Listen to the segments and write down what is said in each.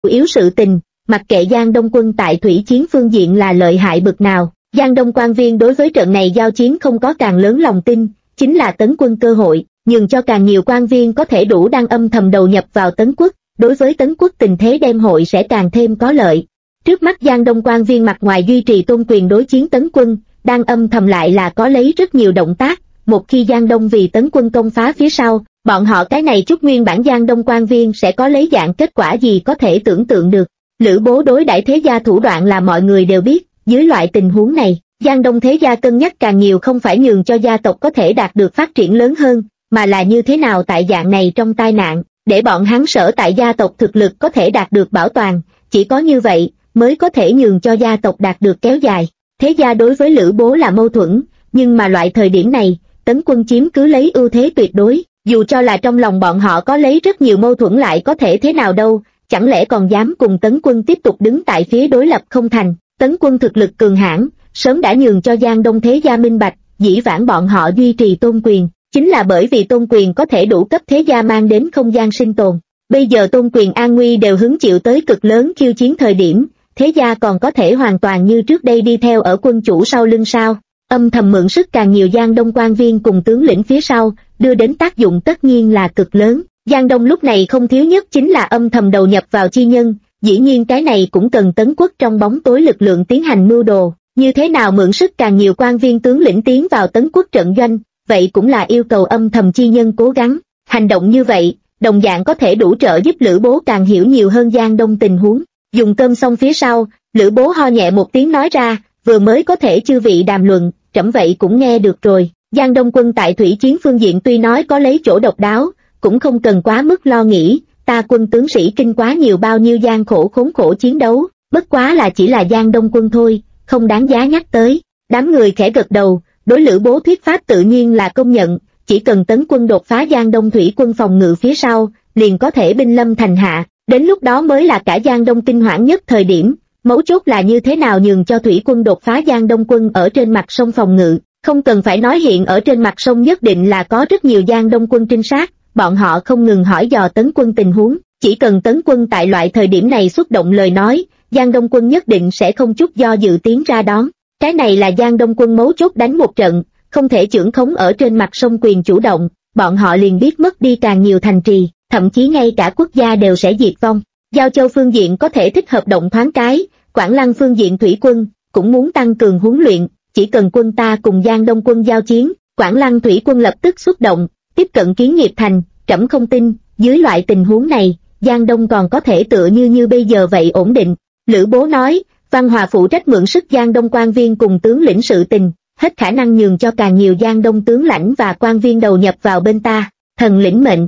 yếu sự tình, mặc kệ Giang Đông quân tại thủy chiến phương diện là lợi hại bực nào, Giang Đông quan viên đối với trận này giao chiến không có càng lớn lòng tin, chính là tấn quân cơ hội, nhường cho càng nhiều quan viên có thể đủ đang âm thầm đầu nhập vào Tấn quốc, đối với Tấn quốc tình thế đem hội sẽ càng thêm có lợi. Trước mắt Giang Đông quan viên mặt ngoài duy trì tôn quyền đối chiến Tấn quân, đang âm thầm lại là có lấy rất nhiều động tác, một khi Giang Đông vì Tấn quân công phá phía sau, bọn họ cái này chút nguyên bản Giang Đông quan viên sẽ có lấy dạng kết quả gì có thể tưởng tượng được. Lữ Bố đối đãi thế gia thủ đoạn là mọi người đều biết, dưới loại tình huống này, Giang Đông thế gia cân nhắc càng nhiều không phải nhường cho gia tộc có thể đạt được phát triển lớn hơn, mà là như thế nào tại dạng này trong tai nạn, để bọn hắn sở tại gia tộc thực lực có thể đạt được bảo toàn, chỉ có như vậy mới có thể nhường cho gia tộc đạt được kéo dài. Thế gia đối với Lữ Bố là mâu thuẫn, nhưng mà loại thời điểm này, Tấn quân chiếm cứ lấy ưu thế tuyệt đối, dù cho là trong lòng bọn họ có lấy rất nhiều mâu thuẫn lại có thể thế nào đâu, chẳng lẽ còn dám cùng Tấn quân tiếp tục đứng tại phía đối lập không thành. Tấn quân thực lực cường hãn, sớm đã nhường cho Giang Đông thế gia minh bạch, dĩ vãng bọn họ duy trì tôn quyền, chính là bởi vì tôn quyền có thể đủ cấp thế gia mang đến không gian sinh tồn. Bây giờ tôn quyền an nguy đều hứng chịu tới cực lớn khiêu chiến thời điểm, thế gia còn có thể hoàn toàn như trước đây đi theo ở quân chủ sau lưng sao? Âm thầm mượn sức càng nhiều Giang Đông quan viên cùng tướng lĩnh phía sau, đưa đến tác dụng tất nhiên là cực lớn. Giang Đông lúc này không thiếu nhất chính là âm thầm đầu nhập vào chi nhân, dĩ nhiên cái này cũng cần Tấn quốc trong bóng tối lực lượng tiến hành mưu đồ, như thế nào mượn sức càng nhiều quan viên tướng lĩnh tiến vào Tấn quốc trận doanh, vậy cũng là yêu cầu âm thầm chi nhân cố gắng. Hành động như vậy, đồng dạng có thể đủ trợ giúp Lữ Bố càng hiểu nhiều hơn Giang Đông tình huống. Dùng cơm xong phía sau, Lữ Bố ho nhẹ một tiếng nói ra, vừa mới có thể chư vị đàm luận, trẫm vậy cũng nghe được rồi. Giang Đông quân tại thủy chiến phương diện tuy nói có lấy chỗ độc đáo, cũng không cần quá mức lo nghĩ, ta quân tướng sĩ kinh quá nhiều bao nhiêu gian khổ khốn khổ chiến đấu, bất quá là chỉ là Giang Đông quân thôi, không đáng giá nhắc tới. Đám người khẽ gật đầu, đối Lữ Bố thuyết pháp tự nhiên là công nhận, chỉ cần Tấn quân đột phá Giang Đông thủy quân phòng ngự phía sau, liền có thể binh lâm thành hạ, đến lúc đó mới là cả Giang Đông kinh hoảng nhất thời điểm, mấu chốt là như thế nào nhường cho thủy quân đột phá Giang Đông quân ở trên mặt sông phòng ngự, không cần phải nói hiện ở trên mặt sông nhất định là có rất nhiều Giang Đông quân trinh sát, bọn họ không ngừng hỏi dò Tấn quân tình huống, chỉ cần Tấn quân tại loại thời điểm này xuất động lời nói, Giang Đông quân nhất định sẽ không chút do dự tiến ra đón. Cái này là Giang Đông quân mấu chốt đánh một trận, không thể chưởng khống ở trên mặt sông quyền chủ động, bọn họ liền biết mất đi càng nhiều thành trì, thậm chí ngay cả quốc gia đều sẽ diệt vong. Giao Châu phương diện có thể thích hợp động thoáng cái, Quảng Lăng phương diện thủy quân cũng muốn tăng cường huấn luyện, chỉ cần quân ta cùng Giang Đông quân giao chiến, Quảng Lăng thủy quân lập tức xuất động, tiếp cận Kiến Nghiệp thành, trẫm không tin, dưới loại tình huống này, Giang Đông còn có thể tựa như bây giờ vậy ổn định. Lữ Bố nói, Văn Hòa phụ trách mượn sức Giang Đông quan viên cùng tướng lĩnh sự tình, hết khả năng nhường cho càng nhiều Giang Đông tướng lãnh và quan viên đầu nhập vào bên ta, thần lĩnh mệnh.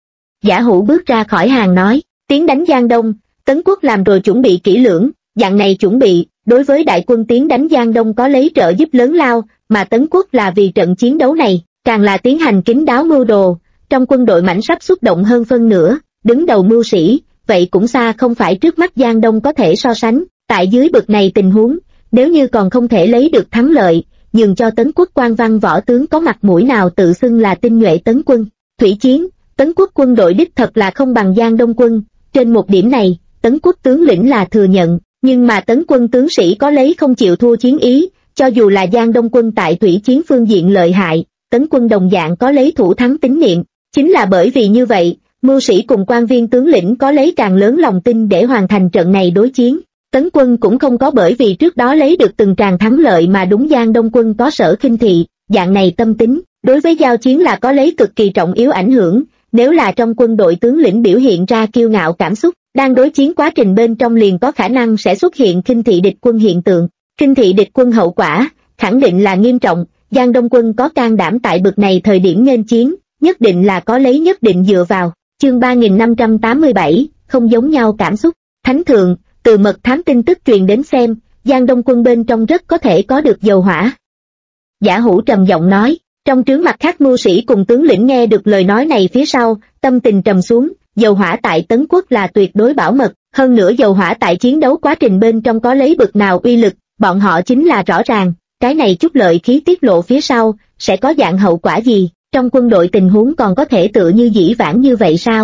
Giả Hữu bước ra khỏi hàng nói, tiến đánh Giang Đông, Tấn quốc làm rồi chuẩn bị kỹ lưỡng, dạng này chuẩn bị, đối với đại quân tiến đánh Giang Đông có lấy trợ giúp lớn lao, mà Tấn quốc là vì trận chiến đấu này, càng là tiến hành kín đáo mưu đồ, trong quân đội mãnh sắp xuất động hơn phân nửa, đứng đầu mưu sĩ, vậy cũng xa không phải trước mắt Giang Đông có thể so sánh, tại dưới bực này tình huống, nếu như còn không thể lấy được thắng lợi, nhường cho Tấn quốc quan văn võ tướng có mặt mũi nào tự xưng là tinh nhuệ Tấn quân. Thủy chiến, Tấn quốc quân đội đích thật là không bằng Giang Đông quân, trên một điểm này, Tấn quốc tướng lĩnh là thừa nhận, nhưng mà Tấn quân tướng sĩ có lấy không chịu thua chiến ý, cho dù là Giang Đông quân tại thủy chiến phương diện lợi hại, Tấn quân đồng dạng có lấy thủ thắng tín niệm, chính là bởi vì như vậy, mưu sĩ cùng quan viên tướng lĩnh có lấy càng lớn lòng tin để hoàn thành trận này đối chiến. Tấn quân cũng không có bởi vì trước đó lấy được từng tràng thắng lợi mà đúng Giang Đông quân có sở khinh thị, dạng này tâm tính, đối với giao chiến là có lấy cực kỳ trọng yếu ảnh hưởng, nếu là trong quân đội tướng lĩnh biểu hiện ra kiêu ngạo cảm xúc, đang đối chiến quá trình bên trong liền có khả năng sẽ xuất hiện khinh thị địch quân hiện tượng, khinh thị địch quân hậu quả, khẳng định là nghiêm trọng, Giang Đông quân có can đảm tại bực này thời điểm nghênh chiến, nhất định là có lấy nhất định dựa vào. Chương 3587, không giống nhau cảm xúc, Thánh Thượng, từ mật thám tin tức truyền đến xem, Giang Đông quân bên trong rất có thể có được dầu hỏa. Giả Hữu trầm giọng nói, trong trướng mặt khác mưu sĩ cùng tướng lĩnh nghe được lời nói này phía sau, tâm tình trầm xuống, dầu hỏa tại Tấn quốc là tuyệt đối bảo mật, hơn nữa dầu hỏa tại chiến đấu quá trình bên trong có lấy bực nào uy lực, bọn họ chính là rõ ràng, cái này chút lợi khí tiết lộ phía sau, sẽ có dạng hậu quả gì, trong quân đội tình huống còn có thể tựa như dĩ vãng như vậy sao?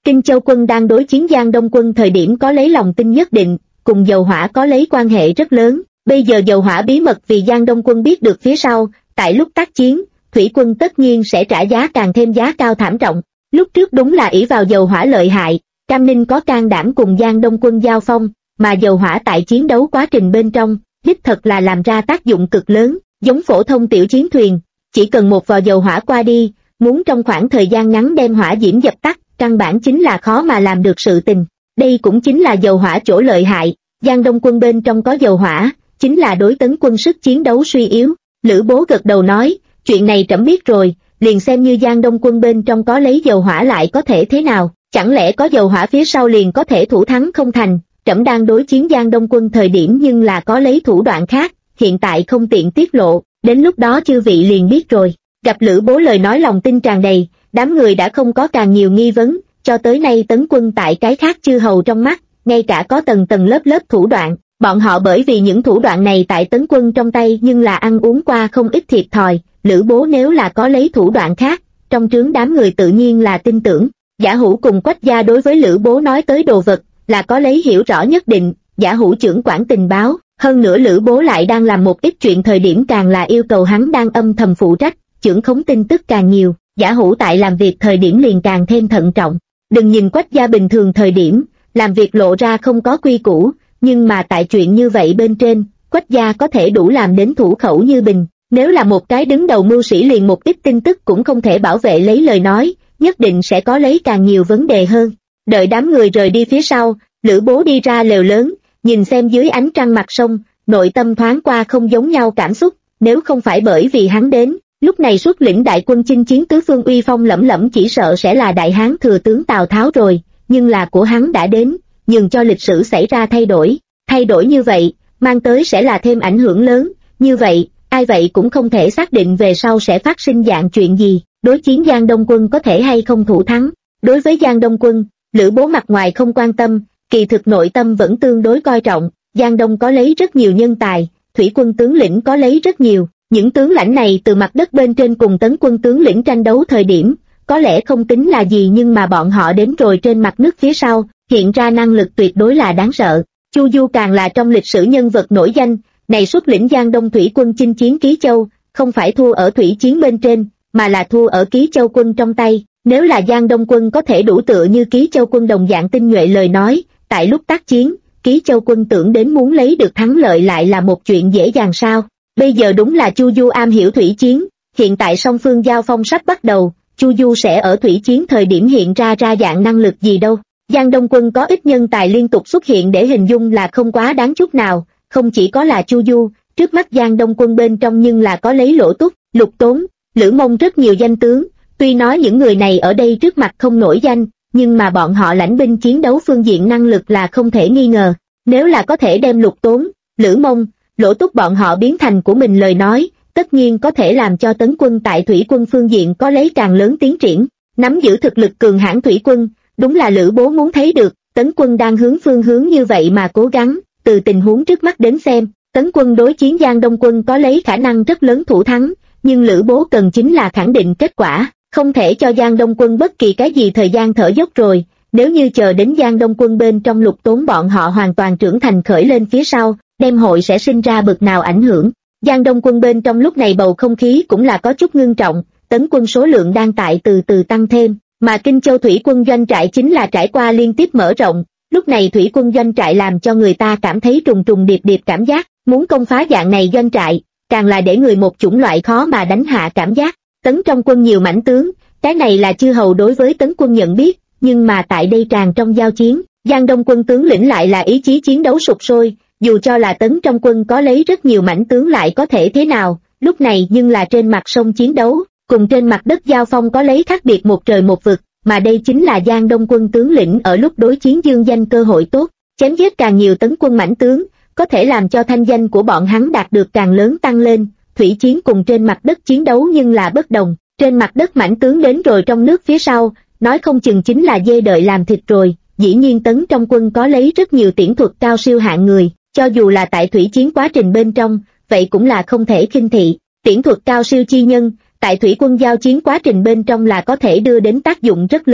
Kinh Châu quân đang đối chiến Giang Đông quân thời điểm có lấy lòng tin nhất định, cùng Dầu Hỏa có lấy quan hệ rất lớn. Bây giờ Dầu Hỏa bí mật vì Giang Đông quân biết được phía sau, tại lúc tác chiến, thủy quân tất nhiên sẽ trả giá càng thêm giá cao thảm trọng. Lúc trước đúng là ỷ vào Dầu Hỏa lợi hại, Cam Ninh có can đảm cùng Giang Đông quân giao phong, mà Dầu Hỏa tại chiến đấu quá trình bên trong, đích thật là làm ra tác dụng cực lớn, giống phổ thông tiểu chiến thuyền, chỉ cần một vò dầu hỏa qua đi, muốn trong khoảng thời gian ngắn đem hỏa diễm dập tắt, căn bản chính là khó mà làm được sự tình. Đây cũng chính là dầu hỏa chỗ lợi hại, Giang Đông quân bên trong có dầu hỏa, chính là đối tấn quân sức chiến đấu suy yếu. Lữ Bố gật đầu nói, chuyện này trẫm biết rồi, liền xem như Giang Đông quân bên trong có lấy dầu hỏa lại có thể thế nào, chẳng lẽ có dầu hỏa phía sau liền có thể thủ thắng không thành. Trẫm đang đối chiến Giang Đông quân thời điểm nhưng là có lấy thủ đoạn khác, hiện tại không tiện tiết lộ, đến lúc đó chư vị liền biết rồi. Gặp Lữ Bố lời nói lòng tin tràn đầy, đám người đã không có càng nhiều nghi vấn, cho tới nay tấn quân tại cái khác chư hầu trong mắt, ngay cả có tầng tầng lớp lớp thủ đoạn, bọn họ bởi vì những thủ đoạn này tại tấn quân trong tay nhưng là ăn uống qua không ít thiệt thòi. Lữ Bố nếu là có lấy thủ đoạn khác, trong trướng đám người tự nhiên là tin tưởng. Giả Hữu cùng Quách gia đối với Lữ Bố nói tới đồ vật, là có lấy hiểu rõ nhất định. Giả Hữu trưởng quản tình báo, hơn nữa Lữ Bố lại đang làm một ít chuyện thời điểm càng là yêu cầu hắn đang âm thầm phụ trách, trưởng khống tin tức càng nhiều, Giả Hữu tại làm việc thời điểm liền càng thêm thận trọng. Đừng nhìn Quách gia bình thường thời điểm, làm việc lộ ra không có quy củ, nhưng mà tại chuyện như vậy bên trên, Quách gia có thể đủ làm đến thủ khẩu như bình. Nếu là một cái đứng đầu mưu sĩ liền một ít tin tức cũng không thể bảo vệ lấy lời nói, nhất định sẽ có lấy càng nhiều vấn đề hơn. Đợi đám người rời đi phía sau, Lữ Bố đi ra lều lớn, nhìn xem dưới ánh trăng mặt sông, nội tâm thoáng qua không giống nhau cảm xúc, nếu không phải bởi vì hắn đến, lúc này xuất lĩnh đại quân chinh chiến tứ phương uy phong lẫm lẫm chỉ sợ sẽ là đại hán thừa tướng Tào Tháo rồi, nhưng là của hắn đã đến, nhường cho lịch sử xảy ra thay đổi như vậy, mang tới sẽ là thêm ảnh hưởng lớn, như vậy, ai vậy cũng không thể xác định về sau sẽ phát sinh dạng chuyện gì, đối chiến Giang Đông quân có thể hay không thủ thắng. Đối với Giang Đông quân, Lữ Bố mặt ngoài không quan tâm, kỳ thực nội tâm vẫn tương đối coi trọng. Giang Đông có lấy rất nhiều nhân tài, thủy quân tướng lĩnh có lấy rất nhiều, những tướng lãnh này từ mặt đất bên trên cùng tấn quân tướng lĩnh tranh đấu thời điểm, có lẽ không tính là gì nhưng mà bọn họ đến rồi trên mặt nước phía sau, hiện ra năng lực tuyệt đối là đáng sợ. Chu Du càng là trong lịch sử nhân vật nổi danh, này xuất lĩnh Giang Đông thủy quân chinh chiến Ký Châu, không phải thua ở thủy chiến bên trên, mà là thua ở Ký Châu quân trong tay. Nếu là Giang Đông quân có thể đủ tựa như Ký Châu quân đồng dạng tinh nhuệ lời nói, tại lúc tác chiến, Ký Châu quân tưởng đến muốn lấy được thắng lợi lại là một chuyện dễ dàng sao. Bây giờ đúng là Chu Du am hiểu thủy chiến, hiện tại song phương giao phong sắp bắt đầu, Chu Du sẽ ở thủy chiến thời điểm hiện ra dạng năng lực gì đâu. Giang Đông quân có ít nhân tài liên tục xuất hiện để hình dung là không quá đáng chút nào, không chỉ có là Chu Du, trước mắt Giang Đông quân bên trong nhưng là có lấy Lỗ Túc, Lục Tốn, Lữ Mông rất nhiều danh tướng, tuy nói những người này ở đây trước mặt không nổi danh, nhưng mà bọn họ lãnh binh chiến đấu phương diện năng lực là không thể nghi ngờ. Nếu là có thể đem Lục Tốn, Lữ Mông, Lỗ Túc bọn họ biến thành của mình lời nói, tất nhiên có thể làm cho tấn quân tại thủy quân phương diện có lấy càng lớn tiến triển. Nắm giữ thực lực cường hãn thủy quân, đúng là Lữ Bố muốn thấy được, tấn quân đang hướng phương hướng như vậy mà cố gắng, từ tình huống trước mắt đến xem, tấn quân đối chiến Giang Đông quân có lấy khả năng rất lớn thủ thắng, nhưng Lữ Bố cần chính là khẳng định kết quả, không thể cho Giang Đông quân bất kỳ cái gì thời gian thở dốc rồi. Nếu như chờ đến Giang Đông quân bên trong Lục Tốn bọn họ hoàn toàn trưởng thành khởi lên phía sau, đem hội sẽ sinh ra bực nào ảnh hưởng. Giang Đông quân bên trong lúc này bầu không khí cũng là có chút ngưng trọng, tấn quân số lượng đang tại từ từ tăng thêm, mà Kinh Châu thủy quân doanh trại chính là trải qua liên tiếp mở rộng, lúc này thủy quân doanh trại làm cho người ta cảm thấy trùng trùng điệp điệp cảm giác, muốn công phá dạng này doanh trại, càng là để người một chủng loại khó mà đánh hạ cảm giác. Tấn trong quân nhiều mãnh tướng, cái này là chư hầu đối với tấn quân nhận biết, nhưng mà tại đây tràn trong giao chiến, Giang Đông quân tướng lĩnh lại là ý chí chiến đấu sục sôi, dù cho là tấn trong quân có lấy rất nhiều mãnh tướng lại có thể thế nào, lúc này nhưng là trên mặt sông chiến đấu, cùng trên mặt đất giao phong có lấy khác biệt một trời một vực, mà đây chính là Giang Đông quân tướng lĩnh ở lúc đối chiến dương danh cơ hội tốt, chém giết càng nhiều tấn quân mãnh tướng, có thể làm cho thanh danh của bọn hắn đạt được càng lớn tăng lên. Thủy chiến cùng trên mặt đất chiến đấu nhưng là bất đồng, trên mặt đất mãnh tướng đến rồi trong nước phía sau, nói không chừng chính là dê đợi làm thịt rồi. Dĩ nhiên tấn trong quân có lấy rất nhiều tiễn thuật cao siêu hạng người, cho dù là tại thủy chiến quá trình bên trong, vậy cũng là không thể khinh thị. Tiễn thuật cao siêu chi nhân, tại thủy quân giao chiến quá trình bên trong là có thể đưa đến tác dụng rất lớn.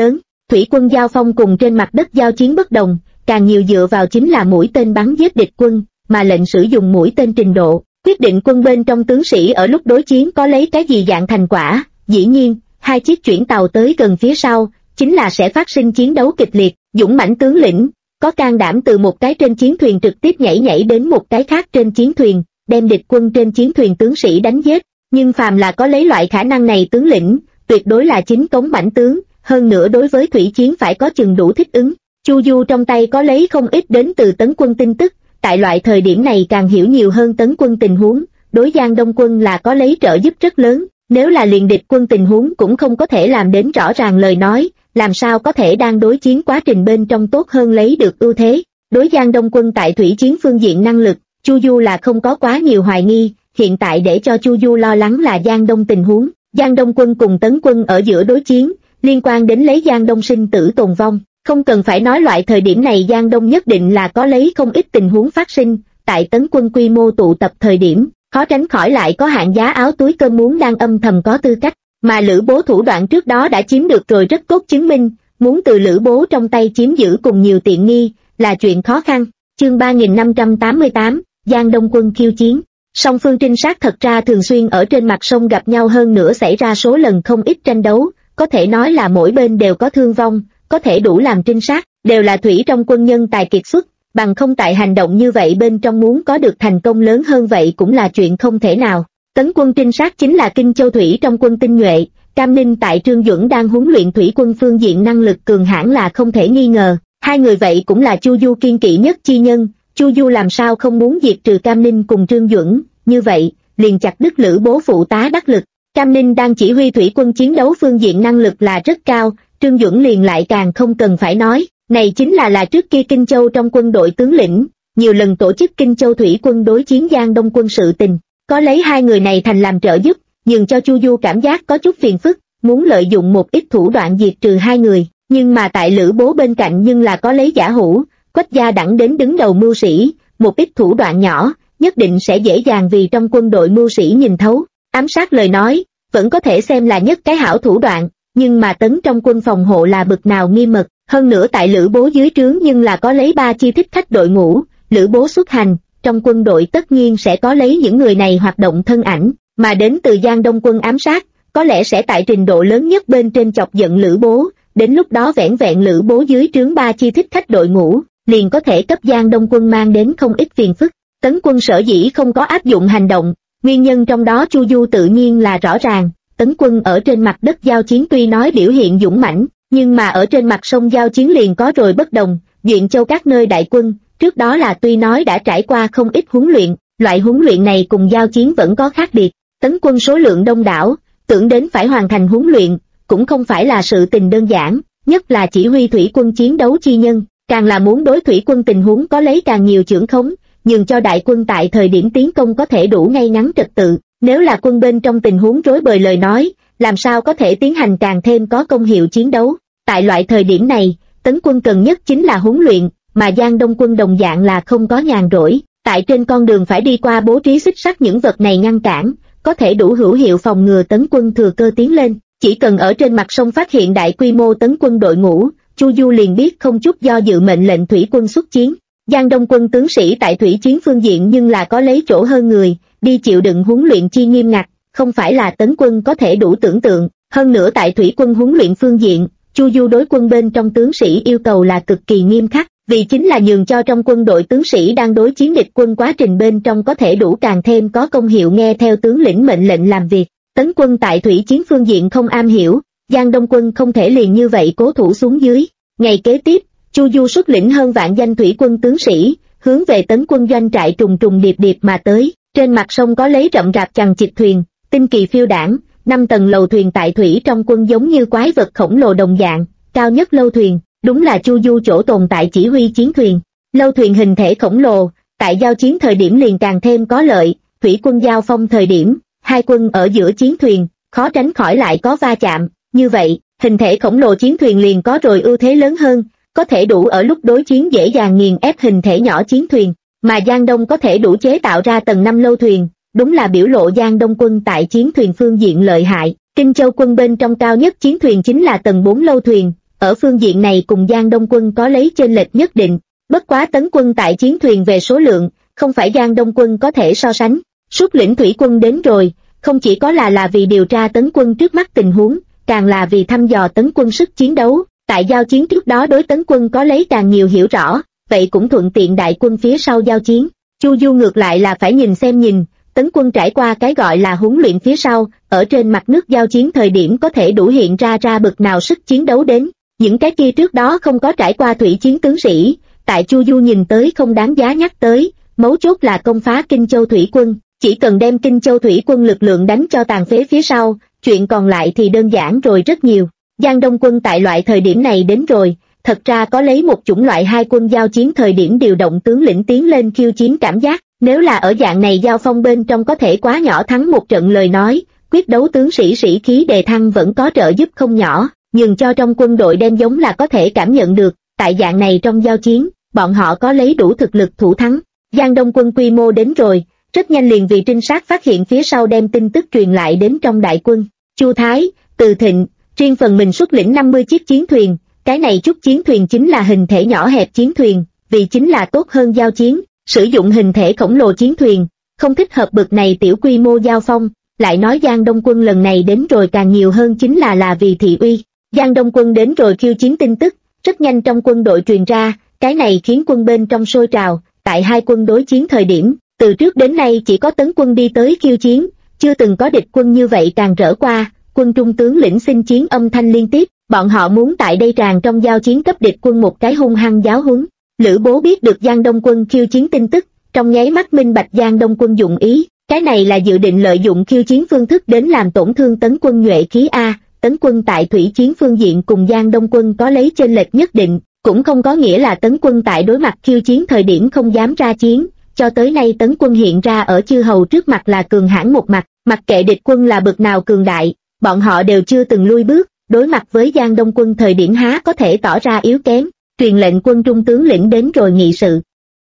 thủy quân giao phong cùng trên mặt đất giao chiến bất đồng, càng nhiều dựa vào chính là mũi tên bắn giết địch quân, mà lệnh sử dụng mũi tên trình độ, quyết định quân bên trong tướng sĩ ở lúc đối chiến có lấy cái gì dạng thành quả. Dĩ nhiên, hai chiếc chuyển tàu tới gần phía sau, chính là sẽ phát sinh chiến đấu kịch liệt. Dũng mãnh tướng lĩnh, có can đảm từ một cái trên chiến thuyền trực tiếp nhảy đến một cái khác trên chiến thuyền, đem địch quân trên chiến thuyền tướng sĩ đánh giết. Nhưng phàm là có lấy loại khả năng này tướng lĩnh, tuyệt đối là chính cống mãnh tướng, hơn nữa đối với thủy chiến phải có chừng đủ thích ứng. Chu Du trong tay có lấy không ít đến từ Tấn quân tin tức, tại loại thời điểm này càng hiểu nhiều hơn Tấn quân tình huống, đối Giang Đông quân là có lấy trợ giúp rất lớn. Nếu là liền địch quân tình huống cũng không có thể làm đến rõ ràng lời nói, làm sao có thể đang đối chiến quá trình bên trong tốt hơn lấy được ưu thế. Đối Giang Đông quân tại thủy chiến phương diện năng lực, Chu Du là không có quá nhiều hoài nghi, hiện tại để cho Chu Du lo lắng là Giang Đông tình huống. Giang Đông quân cùng Tấn quân ở giữa đối chiến, liên quan đến lấy Giang Đông sinh tử tồn vong, không cần phải nói loại thời điểm này Giang Đông nhất định là có lấy không ít tình huống phát sinh, tại Tấn quân quy mô tụ tập thời điểm, khó tránh khỏi lại có hạng giá áo túi cơm muốn đang âm thầm có tư cách, mà Lữ Bố thủ đoạn trước đó đã chiếm được rồi rất tốt chứng minh, muốn từ Lữ Bố trong tay chiếm giữ cùng nhiều tiện nghi, là chuyện khó khăn. Chương 3588, Giang Đông quân khiêu chiến. Song phương trinh sát thật ra thường xuyên ở trên mặt sông gặp nhau, hơn nữa xảy ra số lần không ít tranh đấu, có thể nói là mỗi bên đều có thương vong, có thể đủ làm trinh sát, đều là thủy trong quân nhân tài kiệt xuất, bằng không tại hành động như vậy bên trong muốn có được thành công lớn hơn vậy cũng là chuyện không thể nào. Tấn quân trinh sát chính là Kinh Châu thủy trong quân tinh nhuệ, Cam Ninh tại Trương Duẩn đang huấn luyện thủy quân phương diện năng lực cường hãn là không thể nghi ngờ, hai người vậy cũng là Chu Du kiên kỵ nhất chi nhân. Chu Du làm sao không muốn diệt trừ Cam Ninh cùng Trương Duẩn, như vậy, liền chặt đứt Lữ Bố phụ tá đắc lực. Cam Ninh đang chỉ huy thủy quân chiến đấu phương diện năng lực là rất cao, Trương Duẩn liền lại càng không cần phải nói, này chính là trước kia Kinh Châu trong quân đội tướng lĩnh, nhiều lần tổ chức Kinh Châu thủy quân đối chiến Giang Đông quân sự tình, có lấy hai người này thành làm trợ giúp, nhưng cho Chu Du cảm giác có chút phiền phức, muốn lợi dụng một ít thủ đoạn diệt trừ hai người, nhưng mà tại Lữ Bố bên cạnh nhưng là có lấy Giả Hữu, Quách Gia đẳng đến đứng đầu mưu sĩ, một ít thủ đoạn nhỏ, nhất định sẽ dễ dàng vì trong quân đội mưu sĩ nhìn thấu, ám sát lời nói, vẫn có thể xem là nhất cái hảo thủ đoạn, nhưng mà tấn trong quân phòng hộ là bực nào nghiêm mật, hơn nữa tại Lữ Bố dưới trướng nhưng là có lấy 3 chi thích khách đội ngũ, Lữ Bố xuất hành, trong quân đội tất nhiên sẽ có lấy những người này hoạt động thân ảnh, mà đến từ Giang Đông quân ám sát, có lẽ sẽ tại trình độ lớn nhất bên trên chọc giận Lữ Bố, đến lúc đó vẻn vẹn Lữ Bố dưới trướng 3 chi thích khách đội ngũ, liền có thể cấp Giang Đông quân mang đến không ít phiền phức. Tấn quân sở dĩ không có áp dụng hành động, nguyên nhân trong đó Chu Du tự nhiên là rõ ràng. Tấn quân ở trên mặt đất giao chiến tuy nói biểu hiện dũng mãnh, nhưng mà ở trên mặt sông giao chiến liền có rồi bất đồng. Duyện Châu các nơi đại quân, trước đó là tuy nói đã trải qua không ít huấn luyện, loại huấn luyện này cùng giao chiến vẫn có khác biệt. Tấn quân số lượng đông đảo, tưởng đến phải hoàn thành huấn luyện, cũng không phải là sự tình đơn giản, nhất là chỉ huy thủy quân chiến đấu chi nhân, càng là muốn đối thủy quân tình huống có lấy càng nhiều chưởng khống, nhường cho đại quân tại thời điểm tiến công có thể đủ ngay ngắn trật tự. Nếu là quân bên trong tình huống rối bời lời nói, làm sao có thể tiến hành càng thêm có công hiệu chiến đấu. Tại loại thời điểm này, tấn quân cần nhất chính là huấn luyện, mà Giang Đông quân đồng dạng là không có nhàn rỗi. Tại trên con đường phải đi qua bố trí xích sắt những vật này ngăn cản, có thể đủ hữu hiệu phòng ngừa tấn quân thừa cơ tiến lên. Chỉ cần ở trên mặt sông phát hiện đại quy mô tấn quân đội ngũ, Chu Du liền biết không chút do dự mệnh lệnh thủy quân xuất chiến. Giang Đông quân tướng sĩ tại thủy chiến phương diện nhưng là có lấy chỗ hơn người, đi chịu đựng huấn luyện chi nghiêm ngặt, không phải là tấn quân có thể đủ tưởng tượng. Hơn nữa tại thủy quân huấn luyện phương diện, Chu Du đối quân bên trong tướng sĩ yêu cầu là cực kỳ nghiêm khắc, vì chính là nhường cho trong quân đội tướng sĩ đang đối chiến địch quân quá trình bên trong có thể đủ càng thêm có công hiệu nghe theo tướng lĩnh mệnh lệnh làm việc. Tấn quân tại thủy chiến phương diện không am hiểu, Giang Đông quân không thể liền như vậy cố thủ xuống dưới. Ngày kế tiếp, Chu Du xuất lĩnh hơn vạn danh thủy quân tướng sĩ, hướng về tấn quân doanh trại trùng trùng điệp điệp mà tới. Trên mặt sông có lấy rậm rạp chằng chịt thuyền, tinh kỳ phiêu đảng, 5 tầng lầu thuyền tại thủy trong quân giống như quái vật khổng lồ đồng dạng, cao nhất lâu thuyền, đúng là Chu Du chỗ tồn tại chỉ huy chiến thuyền. Lâu thuyền hình thể khổng lồ, tại giao chiến thời điểm liền càng thêm có lợi, thủy quân giao phong thời điểm, hai quân ở giữa chiến thuyền, khó tránh khỏi lại có va chạm, như vậy, hình thể khổng lồ chiến thuyền liền có rồi ưu thế lớn hơn, có thể đủ ở lúc đối chiến dễ dàng nghiền ép hình thể nhỏ chiến thuyền, mà Giang Đông có thể đủ chế tạo ra tầng 5 lâu thuyền, đúng là biểu lộ Giang Đông quân tại chiến thuyền phương diện lợi hại. Kinh Châu quân bên trong cao nhất chiến thuyền chính là tầng 4 lâu thuyền, ở phương diện này cùng Giang Đông quân có lấy chênh lệch nhất định, bất quá Tấn quân tại chiến thuyền về số lượng, không phải Giang Đông quân có thể so sánh. Xuất lĩnh thủy quân đến rồi, không chỉ có là vì điều tra Tấn quân trước mắt tình huống, càng là vì thăm dò Tấn quân sức chiến đấu, tại giao chiến trước đó đối Tấn quân có lấy càng nhiều hiểu rõ, vậy cũng thuận tiện đại quân phía sau giao chiến. Chu Du ngược lại là phải nhìn, Tấn quân trải qua cái gọi là huấn luyện phía sau, ở trên mặt nước giao chiến thời điểm có thể đủ hiện ra bực nào sức chiến đấu đến, những cái kia trước đó không có trải qua thủy chiến tướng sĩ, tại Chu Du nhìn tới không đáng giá nhắc tới, mấu chốt là công phá Kinh Châu thủy quân, chỉ cần đem Kinh Châu thủy quân lực lượng đánh cho tàn phế phía sau, chuyện còn lại thì đơn giản rồi rất nhiều. Giang Đông quân tại loại thời điểm này đến rồi, thật ra có lấy một chủng loại hai quân giao chiến thời điểm điều động tướng lĩnh tiến lên khiêu chiến cảm giác, nếu là ở dạng này giao phong bên trong có thể quá nhỏ thắng một trận lời nói, quyết đấu tướng sĩ khí đề thăng vẫn có trợ giúp không nhỏ, nhưng cho trong quân đội đem giống là có thể cảm nhận được, tại dạng này trong giao chiến, bọn họ có lấy đủ thực lực thủ thắng. Giang Đông quân quy mô đến rồi, rất nhanh liền vì trinh sát phát hiện phía sau đem tin tức truyền lại đến trong đại quân. Chu Thái, Từ Thịnh, riêng phần mình xuất lĩnh 50 chiếc chiến thuyền, cái này chút chiến thuyền chính là hình thể nhỏ hẹp chiến thuyền, vì chính là tốt hơn giao chiến, sử dụng hình thể khổng lồ chiến thuyền, không thích hợp bực này tiểu quy mô giao phong, lại nói Giang Đông quân lần này đến rồi càng nhiều hơn chính là vì thị uy. Giang Đông quân đến rồi khiêu chiến tin tức, rất nhanh trong quân đội truyền ra, cái này khiến quân bên trong sôi trào, tại hai quân đối chiến thời điểm, từ trước đến nay chỉ có Tấn quân đi tới khiêu chiến, chưa từng có địch quân như vậy càng rỡ qua, quân trung tướng lĩnh xin chiến âm thanh liên tiếp, bọn họ muốn tại đây tràn trong giao chiến cấp địch quân một cái hung hăng giáo huấn. Lữ Bố biết được Giang Đông quân khiêu chiến tin tức, trong nháy mắt minh bạch Giang Đông quân dụng ý, cái này là dự định lợi dụng khiêu chiến phương thức đến làm tổn thương Tấn quân nhuệ khí a. Tấn quân tại thủy chiến phương diện cùng Giang Đông quân có lấy chênh lệch nhất định, cũng không có nghĩa là Tấn quân tại đối mặt khiêu chiến thời điểm không dám ra chiến, cho tới nay Tấn quân hiện ra ở chư hầu trước mặt là cường hãn một mặt, mặc kệ địch quân là bực nào cường đại, bọn họ đều chưa từng lui bước, đối mặt với Giang Đông quân thời điểm há có thể tỏ ra yếu kém. Truyền lệnh quân trung tướng lĩnh đến rồi nghị sự.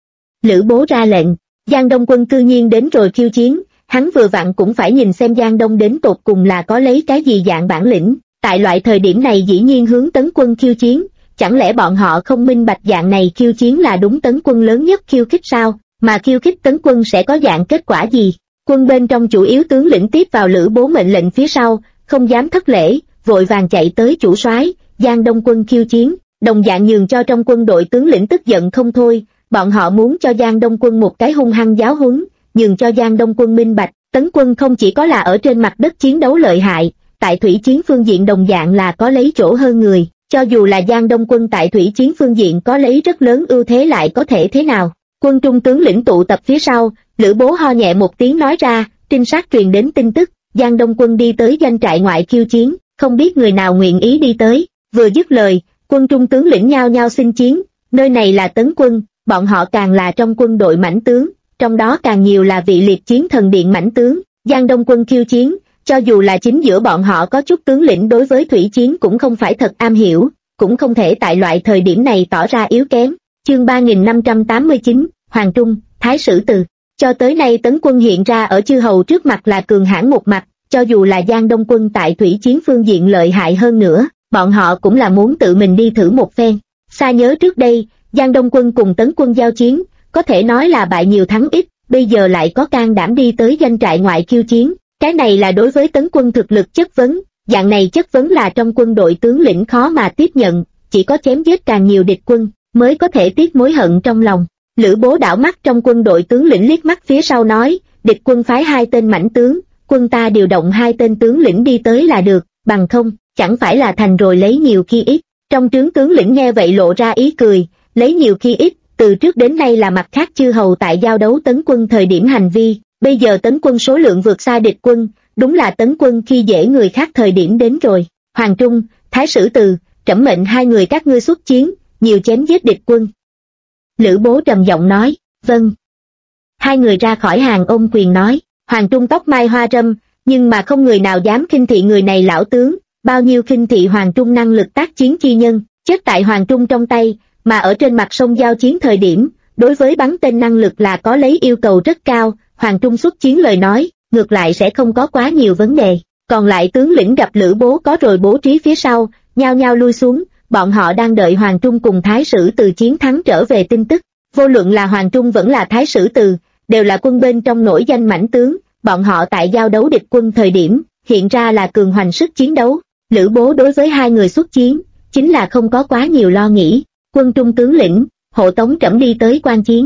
Lữ Bố ra lệnh, Giang Đông quân cư nhiên đến rồi khiêu chiến, hắn vừa vặn cũng phải nhìn xem Giang Đông đến tột cùng là có lấy cái gì dạng bản lĩnh, tại loại thời điểm này dĩ nhiên hướng Tấn quân khiêu chiến, chẳng lẽ bọn họ không minh bạch dạng này khiêu chiến là đúng Tấn quân lớn nhất khiêu khích sao, mà khiêu khích Tấn quân sẽ có dạng kết quả gì? Quân bên trong chủ yếu tướng lĩnh tiếp vào Lữ Bố mệnh lệnh phía sau, không dám thất lễ, vội vàng chạy tới chủ soái, Giang Đông quân khiêu chiến, đồng dạng nhường cho trong quân đội tướng lĩnh tức giận không thôi, bọn họ muốn cho Giang Đông quân một cái hung hăng giáo huấn, nhường cho Giang Đông quân minh bạch, Tấn quân không chỉ có là ở trên mặt đất chiến đấu lợi hại, tại thủy chiến phương diện đồng dạng là có lấy chỗ hơn người, cho dù là Giang Đông quân tại thủy chiến phương diện có lấy rất lớn ưu thế lại có thể thế nào. Quân trung tướng lĩnh tụ tập phía sau, Lữ Bố ho nhẹ một tiếng nói ra, trinh sát truyền đến tin tức, Giang Đông quân đi tới doanh trại ngoại khiêu chiến, không biết người nào nguyện ý đi tới. Vừa dứt lời, quân trung tướng lĩnh nhao nhao xin chiến, nơi này là Tấn quân, bọn họ càng là trong quân đội mãnh tướng, trong đó càng nhiều là vị liệt chiến thần điện mãnh tướng. Giang Đông quân khiêu chiến, cho dù là chính giữa bọn họ có chút tướng lĩnh đối với thủy chiến cũng không phải thật am hiểu, cũng không thể tại loại thời điểm này tỏ ra yếu kém. Chương 3589, Hoàng Trung, Thái Sử Từ. Cho tới nay Tấn quân hiện ra ở chư hầu trước mặt là cường hãn một mặt, cho dù là Giang Đông quân tại thủy chiến phương diện lợi hại hơn nữa, bọn họ cũng là muốn tự mình đi thử một phen. Xa nhớ trước đây, Giang Đông quân cùng Tấn quân giao chiến, có thể nói là bại nhiều thắng ít, bây giờ lại có can đảm đi tới doanh trại ngoại khiêu chiến, cái này là đối với Tấn quân thực lực chất vấn, dạng này chất vấn là trong quân đội tướng lĩnh khó mà tiếp nhận, chỉ có chém giết càng nhiều địch quân, mới có thể tiếc mối hận trong lòng. Lữ Bố đảo mắt trong quân đội tướng lĩnh liếc mắt phía sau nói, địch quân phái 2 tên mãnh tướng, quân ta điều động 2 tên tướng lĩnh đi tới là được, bằng không, chẳng phải là thành rồi lấy nhiều khi ít. Trong trướng tướng lĩnh nghe vậy lộ ra ý cười, lấy nhiều khi ít, từ trước đến nay là mặt khác chư hầu tại giao đấu Tấn quân thời điểm hành vi, bây giờ Tấn quân số lượng vượt xa địch quân, đúng là Tấn quân khi dễ người khác thời điểm đến rồi. Hoàng Trung, Thái Sử Từ, trẫm mệnh 2 người các ngươi xuất chiến, nhiều chém giết địch quân. Lữ Bố trầm giọng nói, vâng. 2 người ra khỏi hàng ôm quyền nói, Hoàng Trung tóc mai hoa râm, nhưng mà không người nào dám khinh thị người này lão tướng, bao nhiêu khinh thị Hoàng Trung năng lực tác chiến chi nhân, chết tại Hoàng Trung trong tay, mà ở trên mặt sông giao chiến thời điểm, đối với bắn tên năng lực là có lấy yêu cầu rất cao, Hoàng Trung xuất chiến lời nói, ngược lại sẽ không có quá nhiều vấn đề. Còn lại tướng lĩnh gặp Lữ Bố có rồi bố trí phía sau, nhao nhao lui xuống, bọn họ đang đợi Hoàng Trung cùng Thái Sử Từ chiến thắng trở về tin tức. Vô luận là Hoàng Trung vẫn là Thái Sử Từ, đều là quân bên trong nổi danh mãnh tướng, bọn họ tại giao đấu địch quân thời điểm, hiện ra là cường hoành sức chiến đấu. Lữ Bố đối với hai người xuất chiến, chính là không có quá nhiều lo nghĩ. Quân Trung tướng lĩnh, hộ tống trẫm đi tới quan chiến.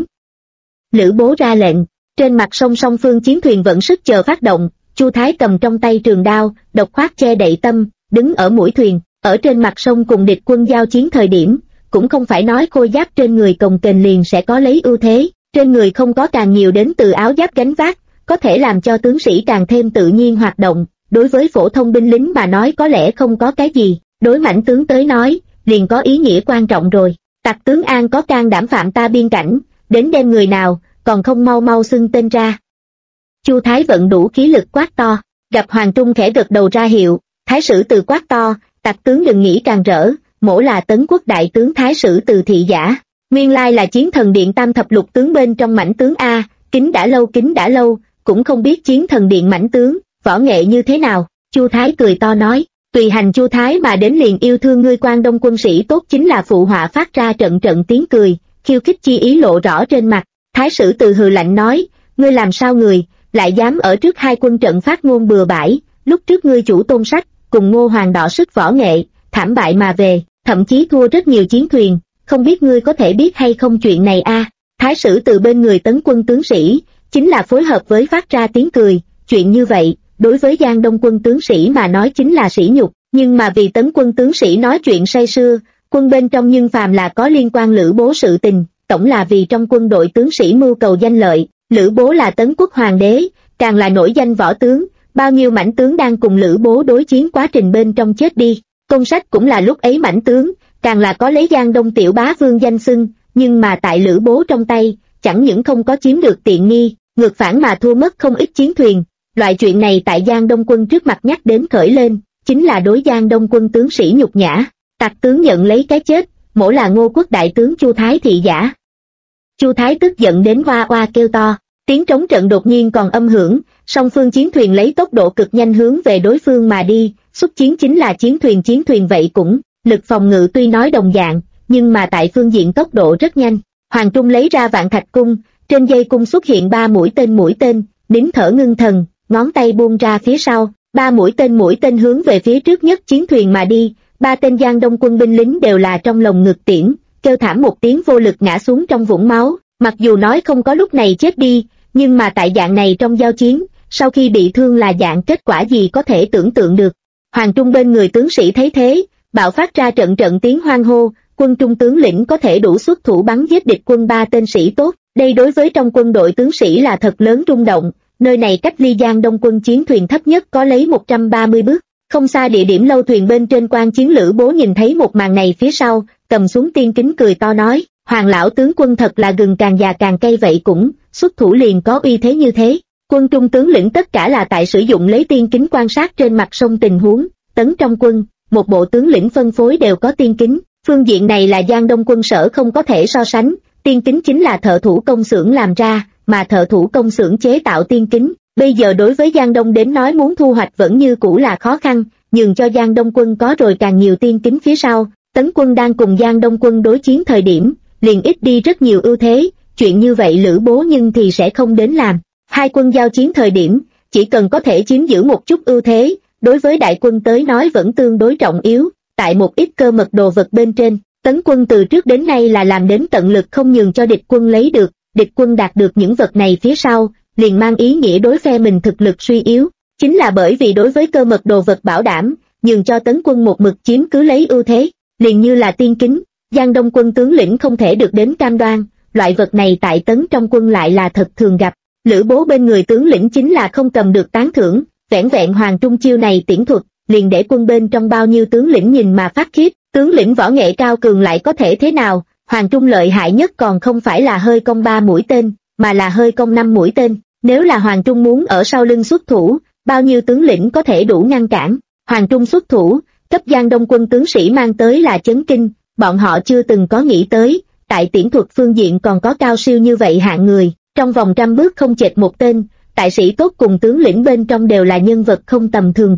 Lữ Bố ra lệnh, trên mặt sông song phương chiến thuyền vận sức chờ phát động, Chu Thái cầm trong tay trường đao, độc khoác che đậy tâm, đứng ở mũi thuyền, ở trên mặt sông cùng địch quân giao chiến thời điểm, cũng không phải nói khôi giáp trên người cồng kềnh liền sẽ có lấy ưu thế, trên người không có càng nhiều đến từ áo giáp gánh vác, có thể làm cho tướng sĩ càng thêm tự nhiên hoạt động, đối với phổ thông binh lính mà nói có lẽ không có cái gì, đối mãnh tướng tới nói, liền có ý nghĩa quan trọng rồi. Tặc tướng An có can đảm phạm ta biên cảnh, đến đem người nào, còn không mau mau xưng tên ra. Chu Thái vận đủ khí lực quát to, gặp Hoàng Trung khẽ gật đầu ra hiệu, Thái Sử Từ quát to, tặc tướng đừng nghĩ càng rỡ, mỗ là Tấn Quốc đại tướng Thái Sử Từ thị giả, nguyên lai là Chiến Thần Điện tam thập lục tướng bên trong mãnh tướng A, kính đã lâu, cũng không biết Chiến Thần Điện mãnh tướng, võ nghệ như thế nào. Chu Thái cười to nói, tùy hành Chu Thái mà đến liền yêu thương ngươi Quan Đông quân sĩ tốt chính là phụ họa phát ra trận trận tiếng cười, khiêu khích chi ý lộ rõ trên mặt. Thái Sử Từ hừ lạnh nói, ngươi làm sao người, lại dám ở trước hai quân trận phát ngôn bừa bãi, lúc trước ngươi chủ Tôn Sách, cùng Ngô Hoàng đọ sức võ nghệ, thảm bại mà về, thậm chí thua rất nhiều chiến thuyền, không biết ngươi có thể biết hay không chuyện này a? Thái Sử Từ bên người Tấn quân tướng sĩ, chính là phối hợp với phát ra tiếng cười, chuyện như vậy, đối với Giang Đông quân tướng sĩ mà nói chính là sỉ nhục, nhưng mà vì Tấn quân tướng sĩ nói chuyện say sưa, quân bên trong nhưng phàm là có liên quan Lữ Bố sự tình, tổng là vì trong quân đội tướng sĩ mưu cầu danh lợi. Lữ Bố là Tấn Quốc hoàng đế, càng là nổi danh võ tướng, bao nhiêu mãnh tướng đang cùng Lữ Bố đối chiến quá trình bên trong chết đi. Tôn Sách cũng là lúc ấy mãnh tướng, càng là có lấy Giang Đông tiểu bá vương danh xưng, nhưng mà tại Lữ Bố trong tay, chẳng những không có chiếm được tiện nghi, ngược phản mà thua mất không ít chiến thuyền. Loại chuyện này tại Giang Đông quân trước mặt nhắc đến khởi lên, chính là đối Giang Đông quân tướng sĩ nhục nhã. Tặc tướng nhận lấy cái chết, mỗ là Ngô Quốc đại tướng Chu Thái thị giả. Chu Thái tức giận đến oa oa kêu to, tiếng trống trận đột nhiên còn âm hưởng, song phương chiến thuyền lấy tốc độ cực nhanh hướng về đối phương mà đi, xuất chiến chính là chiến thuyền vậy cũng, lực phòng ngự tuy nói đồng dạng, nhưng mà tại phương diện tốc độ rất nhanh. Hoàng Trung lấy ra Vạn Thạch cung, trên dây cung xuất hiện 3 mũi tên, nín thở ngưng thần, ngón tay buông ra phía sau, 3 mũi tên hướng về phía trước nhất chiến thuyền mà đi, 3 tên Giang Đông quân binh lính đều là trong lồng ngực tiễn, kêu thảm một tiếng vô lực ngã xuống trong vũng máu, mặc dù nói không có lúc này chết đi, nhưng mà tại dạng này trong giao chiến, sau khi bị thương là dạng kết quả gì có thể tưởng tượng được. Hoàng Trung bên người tướng sĩ thấy thế, bạo phát ra trận trận tiếng hoan hô, quân Trung tướng lĩnh có thể đủ xuất thủ bắn giết địch quân 3 tên sĩ tốt, đây đối với trong quân đội tướng sĩ là thật lớn rung động, nơi này cách ly Giang Đông quân chiến thuyền thấp nhất có lấy 130 bước, không xa địa điểm lâu thuyền bên trên quan chiến Lữ Bố nhìn thấy một màn này phía sau, cầm xuống tiên kính cười to nói, Hoàng lão tướng quân thật là gừng càng già càng cay vậy cũng, xuất thủ liền có uy thế như thế. Quân Trung tướng lĩnh tất cả là tại sử dụng lấy tiên kính quan sát trên mặt sông tình huống, Tấn trong quân, một bộ tướng lĩnh phân phối đều có tiên kính, phương diện này là Giang Đông quân sở không có thể so sánh, tiên kính chính là thợ thủ công xưởng làm ra, mà thợ thủ công xưởng chế tạo tiên kính, bây giờ đối với Giang Đông đến nói muốn thu hoạch vẫn như cũ là khó khăn, nhường cho Giang Đông quân có rồi càng nhiều tiên kính phía sau, Tấn quân đang cùng Giang Đông quân đối chiến thời điểm, liền ít đi rất nhiều ưu thế, chuyện như vậy Lữ Bố nhưng thì sẽ không đến làm. Hai quân giao chiến thời điểm, chỉ cần có thể chiếm giữ một chút ưu thế, đối với đại quân tới nói vẫn tương đối trọng yếu, tại một ít cơ mật đồ vật bên trên, Tấn quân từ trước đến nay là làm đến tận lực không nhường cho địch quân lấy được, địch quân đạt được những vật này phía sau, liền mang ý nghĩa đối phe mình thực lực suy yếu, chính là bởi vì đối với cơ mật đồ vật bảo đảm, nhường cho Tấn quân một mực chiếm cứ lấy ưu thế, liền như là tiên kính, Giang Đông quân tướng lĩnh không thể được đến cam đoan, loại vật này tại Tấn trong quân lại là thật thường gặp. Lữ Bố bên người tướng lĩnh chính là không cầm được tán thưởng, vẻn vẹn Hoàng Trung chiêu này tiễn thuật, liền để quân bên trong bao nhiêu tướng lĩnh nhìn mà phát khiếp, tướng lĩnh võ nghệ cao cường lại có thể thế nào, Hoàng Trung lợi hại nhất còn không phải là hơi công 3 mũi tên, mà là hơi công 5 mũi tên, nếu là Hoàng Trung muốn ở sau lưng xuất thủ, bao nhiêu tướng lĩnh có thể đủ ngăn cản, Hoàng Trung xuất thủ, cấp Giang Đông quân tướng sĩ mang tới là chấn kinh, bọn họ chưa từng có nghĩ tới, tại tiễn thuật phương diện còn có cao siêu như vậy hạng người. Trong vòng 100 bước không chệch một tên, tại sĩ tốt cùng tướng lĩnh bên trong đều là nhân vật không tầm thường rồi.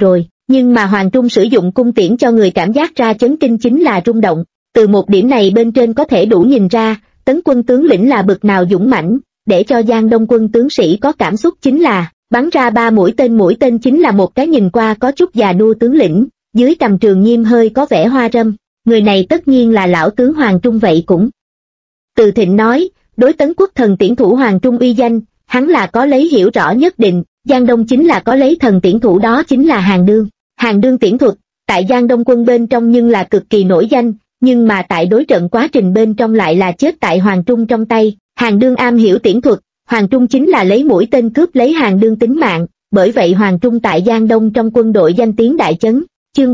nhưng mà Hoàng Trung sử dụng cung tiễn cho người cảm giác ra chấn kinh chính là rung động. Từ một điểm này bên trên có thể đủ nhìn ra, Tấn quân tướng lĩnh là bực nào dũng mãnh, để cho Giang Đông quân tướng sĩ có cảm xúc chính là, bắn ra 3 mũi tên chính là một cái nhìn qua có chút già nua tướng lĩnh, dưới cằm trường nhiêm hơi có vẻ hoa râm, người này tất nhiên là lão tướng Hoàng Trung vậy cũng. Từ Thịnh nói, đối Tấn quốc thần tiễn thủ Hoàng Trung uy danh, hắn là có lấy hiểu rõ nhất định, Giang Đông chính là có lấy thần tiễn thủ đó chính là Hàng Đương. Hàng Đương tiễn thuật, tại Giang Đông quân bên trong nhưng là cực kỳ nổi danh, nhưng mà tại đối trận quá trình bên trong lại là chết tại Hoàng Trung trong tay. Hàng Đương am hiểu tiễn thuật, Hoàng Trung chính là lấy mũi tên cướp lấy Hàng Đương tính mạng, bởi vậy Hoàng Trung tại Giang Đông trong quân đội danh tiếng đại chấn. Chương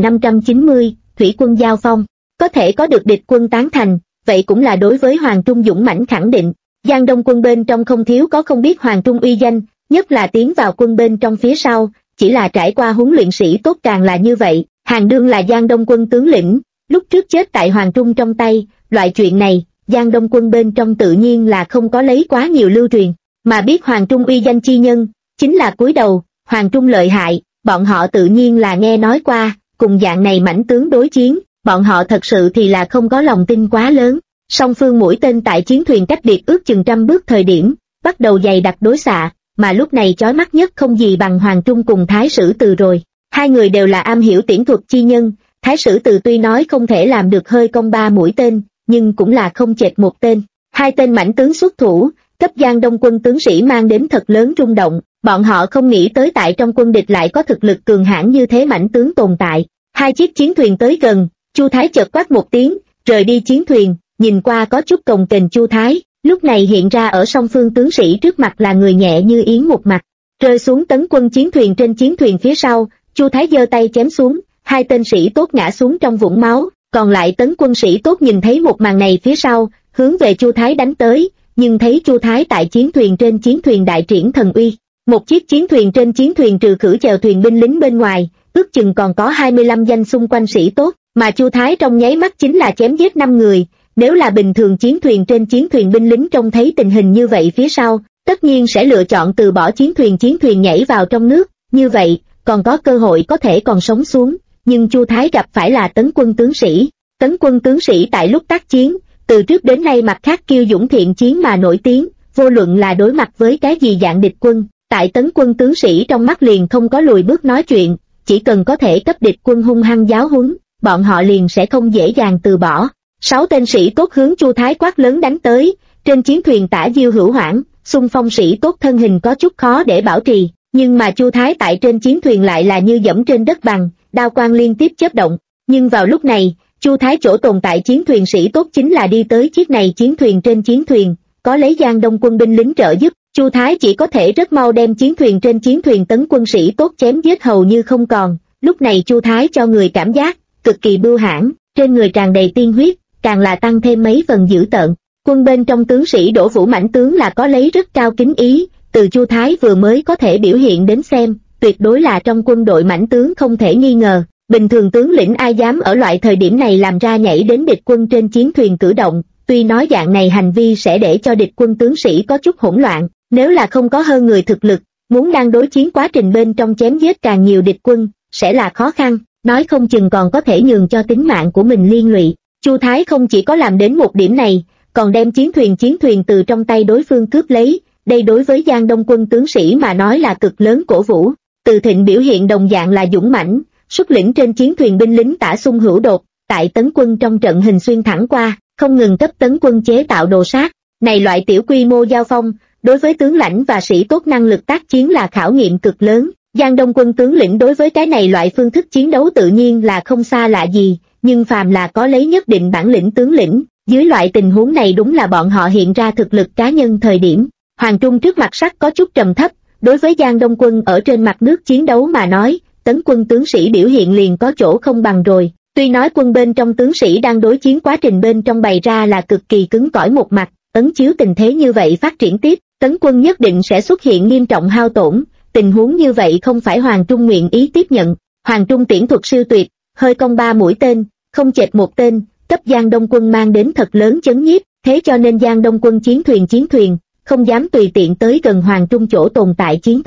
3590, Thủy quân giao phong, có thể có được địch quân tán thành, vậy cũng là đối với Hoàng Trung dũng mãnh khẳng định. Giang Đông quân bên trong không thiếu có không biết Hoàng Trung uy danh, nhất là tiến vào quân bên trong phía sau, chỉ là trải qua huấn luyện sĩ tốt càng là như vậy. Hàng Đương là Giang Đông quân tướng lĩnh, lúc trước chết tại Hoàng Trung trong tay, loại chuyện này, Giang Đông quân bên trong tự nhiên là không có lấy quá nhiều lưu truyền, mà biết Hoàng Trung uy danh chi nhân, chính là cúi đầu, Hoàng Trung lợi hại, bọn họ tự nhiên là nghe nói qua, cùng dạng này mãnh tướng đối chiến, bọn họ thật sự thì là không có lòng tin quá lớn. Song phương mũi tên tại chiến thuyền cách biệt ước chừng 100 bước thời điểm, bắt đầu dày đặc đối xạ, mà lúc này chói mắt nhất không gì bằng Hoàng Trung cùng Thái Sử Từ rồi. Hai người đều là am hiểu tiễn thuật chi nhân, Thái Sử Từ tuy nói không thể làm được hơi công 3 mũi tên, nhưng cũng là không chệch một tên. Hai tên mãnh tướng xuất thủ, cấp Giang Đông quân tướng sĩ mang đến thật lớn rung động, bọn họ không nghĩ tới tại trong quân địch lại có thực lực cường hãn như thế mãnh tướng tồn tại. Hai chiếc chiến thuyền tới gần, Chu Thái chợt quát một tiếng, rời đi chiến thuyền, nhìn qua có chút cồng kềnh Chu Thái, lúc này hiện ra ở song phương tướng sĩ trước mặt là người nhẹ như yến một mặt, rơi xuống Tấn quân chiến thuyền trên chiến thuyền phía sau, Chu Thái giơ tay chém xuống, hai tên sĩ tốt ngã xuống trong vũng máu, còn lại Tấn quân sĩ tốt nhìn thấy một màn này phía sau, hướng về Chu Thái đánh tới, nhưng thấy Chu Thái tại chiến thuyền trên chiến thuyền đại triển thần uy. Một chiếc chiến thuyền trên chiến thuyền trừ khử chèo thuyền binh lính bên ngoài, ước chừng còn có 25 danh xung quanh sĩ tốt, mà Chu Thái trong nháy mắt chính là chém giết 5 người. Nếu là bình thường chiến thuyền trên chiến thuyền binh lính trông thấy tình hình như vậy phía sau, tất nhiên sẽ lựa chọn từ bỏ chiến thuyền nhảy vào trong nước, như vậy, còn có cơ hội có thể còn sống xuống, nhưng Chu Thái gặp phải là Tấn quân tướng sĩ. Tấn quân tướng sĩ tại lúc tác chiến, từ trước đến nay mặt khác kiêu dũng thiện chiến mà nổi tiếng, vô luận là đối mặt với cái gì dạng địch quân, tại Tấn quân tướng sĩ trong mắt liền không có lùi bước nói chuyện, chỉ cần có thể cấp địch quân hung hăng giáo huấn, bọn họ liền sẽ không dễ dàng từ bỏ. 6 tên sĩ tốt hướng Chu Thái quát lớn đánh tới, trên chiến thuyền Tả Diêu Hữu Hoảng, xung phong sĩ tốt thân hình có chút khó để bảo trì, nhưng mà Chu Thái tại trên chiến thuyền lại là như dẫm trên đất bằng, đao quang liên tiếp chớp động, nhưng vào lúc này, Chu Thái chỗ tồn tại chiến thuyền sĩ tốt chính là đi tới chiếc này chiến thuyền trên chiến thuyền, có lấy Giang Đông quân binh lính trợ giúp, Chu Thái chỉ có thể rất mau đem chiến thuyền trên chiến thuyền Tấn quân sĩ tốt chém giết hầu như không còn. Lúc này Chu Thái cho người cảm giác cực kỳ bưu hãn, trên người tràn đầy tiên huyết, càng là tăng thêm mấy phần dữ tợn. Quân bên trong tướng sĩ Đỗ Vũ mãnh tướng là có lấy rất cao kính ý, từ Chu Thái vừa mới có thể biểu hiện đến xem, tuyệt đối là trong quân đội mãnh tướng không thể nghi ngờ. Bình thường tướng lĩnh ai dám ở loại thời điểm này làm ra nhảy đến địch quân trên chiến thuyền cử động, tuy nói dạng này hành vi sẽ để cho địch quân tướng sĩ có chút hỗn loạn, nếu là không có hơn người thực lực, muốn đang đối chiến quá trình bên trong chém giết càng nhiều địch quân, sẽ là khó khăn, nói không chừng còn có thể nhường cho tính mạng của mình liên lụy. Chu Thái không chỉ có làm đến một điểm này, còn đem chiến thuyền từ trong tay đối phương cướp lấy, đây đối với Giang Đông quân tướng sĩ mà nói là cực lớn cổ vũ. Từ Thịnh biểu hiện đồng dạng là dũng mãnh, xuất lĩnh trên chiến thuyền binh lính Tả Xung Hữu Đột, tại Tấn quân trong trận hình xuyên thẳng qua, không ngừng cấp Tấn quân chế tạo đồ sát. Này loại tiểu quy mô giao phong, đối với tướng lãnh và sĩ tốt năng lực tác chiến là khảo nghiệm cực lớn. Giang Đông quân tướng lĩnh đối với cái này loại phương thức chiến đấu tự nhiên là không xa lạ gì, nhưng phàm là có lấy nhất định bản lĩnh tướng lĩnh, dưới loại tình huống này đúng là bọn họ hiện ra thực lực cá nhân thời điểm. Hoàng Trung trước mặt sắc có chút trầm thấp, đối với Giang Đông quân ở trên mặt nước chiến đấu mà nói, Tấn quân tướng sĩ biểu hiện liền có chỗ không bằng rồi. Tuy nói quân bên trong tướng sĩ đang đối chiến quá trình bên trong bày ra là cực kỳ cứng cỏi một mặt, ấn chiếu tình thế như vậy phát triển tiếp, Tấn quân nhất định sẽ xuất hiện nghiêm trọng hao tổn, tình huống như vậy không phải Hoàng Trung nguyện ý tiếp nhận. Hoàng Trung tiễn thuật siêu tuyệt, hơi công 3 mũi tên, không chệch một tên, cấp Giang Đông quân mang đến thật lớn chấn nhiếp, thế cho nên Giang Đông quân chiến thuyền không dám tùy tiện tới gần Hoàng Trung chỗ tồn tại chiến thuyền.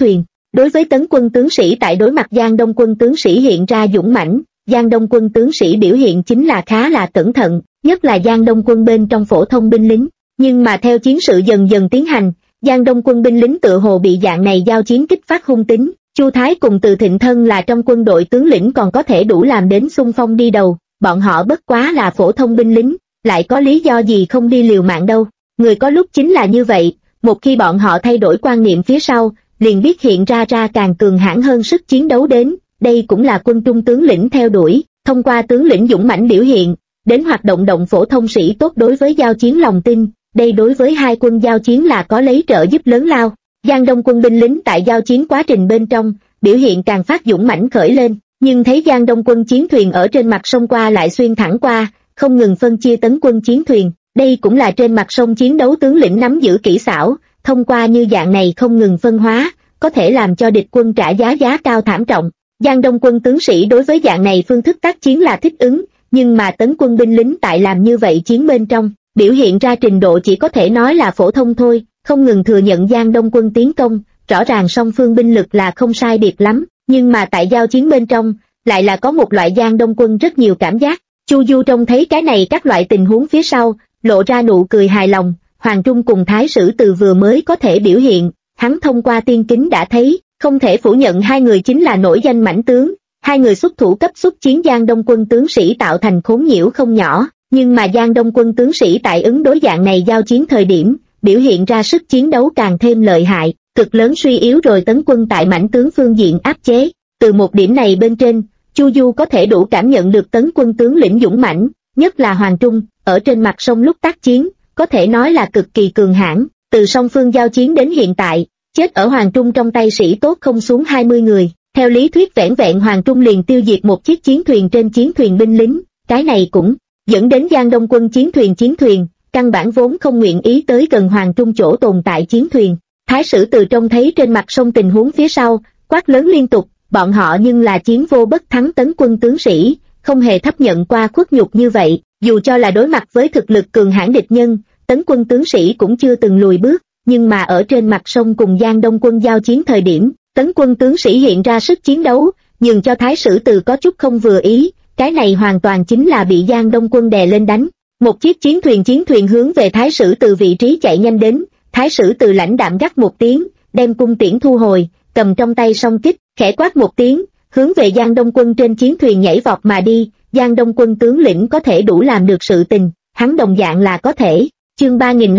Đối với Tấn quân tướng sĩ tại đối mặt Giang Đông quân tướng sĩ hiện ra dũng mãnh, Giang Đông quân tướng sĩ biểu hiện chính là khá là cẩn thận, nhất là Giang Đông quân bên trong phổ thông binh lính. Nhưng mà theo chiến sự dần dần tiến hành, Giang Đông quân binh lính tựa hồ bị dạng này giao chiến kích phát hung tính. Chu Thái cùng Từ Thịnh thân là trong quân đội tướng lĩnh còn có thể đủ làm đến xung phong đi đầu, bọn họ bất quá là phổ thông binh lính, lại có lý do gì không đi liều mạng đâu. Người có lúc chính là như vậy, một khi bọn họ thay đổi quan niệm phía sau, liền biết hiện ra càng cường hãn hơn sức chiến đấu đến. Đây cũng là quân trung tướng lĩnh theo đuổi, thông qua tướng lĩnh dũng mãnh biểu hiện, đến hoạt động phổ thông sĩ tốt đối với giao chiến lòng tin. Đây đối với hai quân giao chiến là có lấy trợ giúp lớn lao. Giang Đông quân binh lính tại giao chiến quá trình bên trong, biểu hiện càng phát dũng mãnh khởi lên, nhưng thấy Giang Đông quân chiến thuyền ở trên mặt sông qua lại xuyên thẳng qua, không ngừng phân chia Tấn quân chiến thuyền. Đây cũng là trên mặt sông chiến đấu tướng lĩnh nắm giữ kỹ xảo, thông qua như dạng này không ngừng phân hóa, có thể làm cho địch quân trả giá cao thảm trọng. Giang Đông quân tướng sĩ đối với dạng này phương thức tác chiến là thích ứng, nhưng mà Tấn quân binh lính tại làm như vậy chiến bên trong, biểu hiện ra trình độ chỉ có thể nói là phổ thông thôi, không ngừng thừa nhận Giang Đông quân tiến công, rõ ràng song phương binh lực là không sai biệt lắm, nhưng mà tại giao chiến bên trong, lại là có một loại Giang Đông quân rất nhiều cảm giác. Chu Du trông thấy cái này các loại tình huống phía sau, lộ ra nụ cười hài lòng. Hoàng Trung cùng Thái Sử Từ vừa mới có thể biểu hiện, hắn thông qua tiên kính đã thấy, không thể phủ nhận hai người chính là nổi danh mãnh tướng, hai người xuất thủ cấp xuất chiến Giang Đông quân tướng sĩ tạo thành khốn nhiễu không nhỏ, nhưng mà Giang Đông quân tướng sĩ tại ứng đối dạng này giao chiến thời điểm, biểu hiện ra sức chiến đấu càng thêm lợi hại, cực lớn suy yếu rồi Tấn quân tại mãnh tướng phương diện áp chế. Từ một điểm này bên trên, Chu Du có thể đủ cảm nhận được Tấn quân tướng lĩnh dũng mãnh, nhất là Hoàng Trung, ở trên mặt sông lúc tác chiến, có thể nói là cực kỳ cường hãn. Từ song phương giao chiến đến hiện tại, chết ở Hoàng Trung trong tay sĩ tốt không xuống 20 người. Theo lý thuyết vẻn vẹn Hoàng Trung liền tiêu diệt một chiếc chiến thuyền trên chiến thuyền binh lính, cái này cũng dẫn đến Giang Đông quân chiến thuyền, căn bản vốn không nguyện ý tới gần Hoàng Trung chỗ tồn tại chiến thuyền. Thái Sử Từ trông thấy trên mặt sông tình huống phía sau, quát lớn liên tục, bọn họ nhưng là chiến vô bất thắng Tấn quân tướng sĩ, không hề thấp nhận qua khuất nhục như vậy, dù cho là đối mặt với thực lực cường hãn địch nhân, Tấn quân tướng sĩ cũng chưa từng lùi bước, nhưng mà ở trên mặt sông cùng Giang Đông quân giao chiến thời điểm, Tấn quân tướng sĩ hiện ra sức chiến đấu, nhường cho Thái Sử Từ có chút không vừa ý, cái này hoàn toàn chính là bị Giang Đông quân đè lên đánh. Một chiếc chiến thuyền hướng về Thái Sử Từ vị trí chạy nhanh đến, Thái Sử Từ lãnh đạm gắt một tiếng, đem cung tiễn thu hồi, cầm trong tay song kích, khẽ quát một tiếng, hướng về Giang Đông quân trên chiến thuyền nhảy vọt mà đi. Giang Đông quân tướng lĩnh có thể đủ làm được sự tình, hắn đồng dạng là có thể. Chương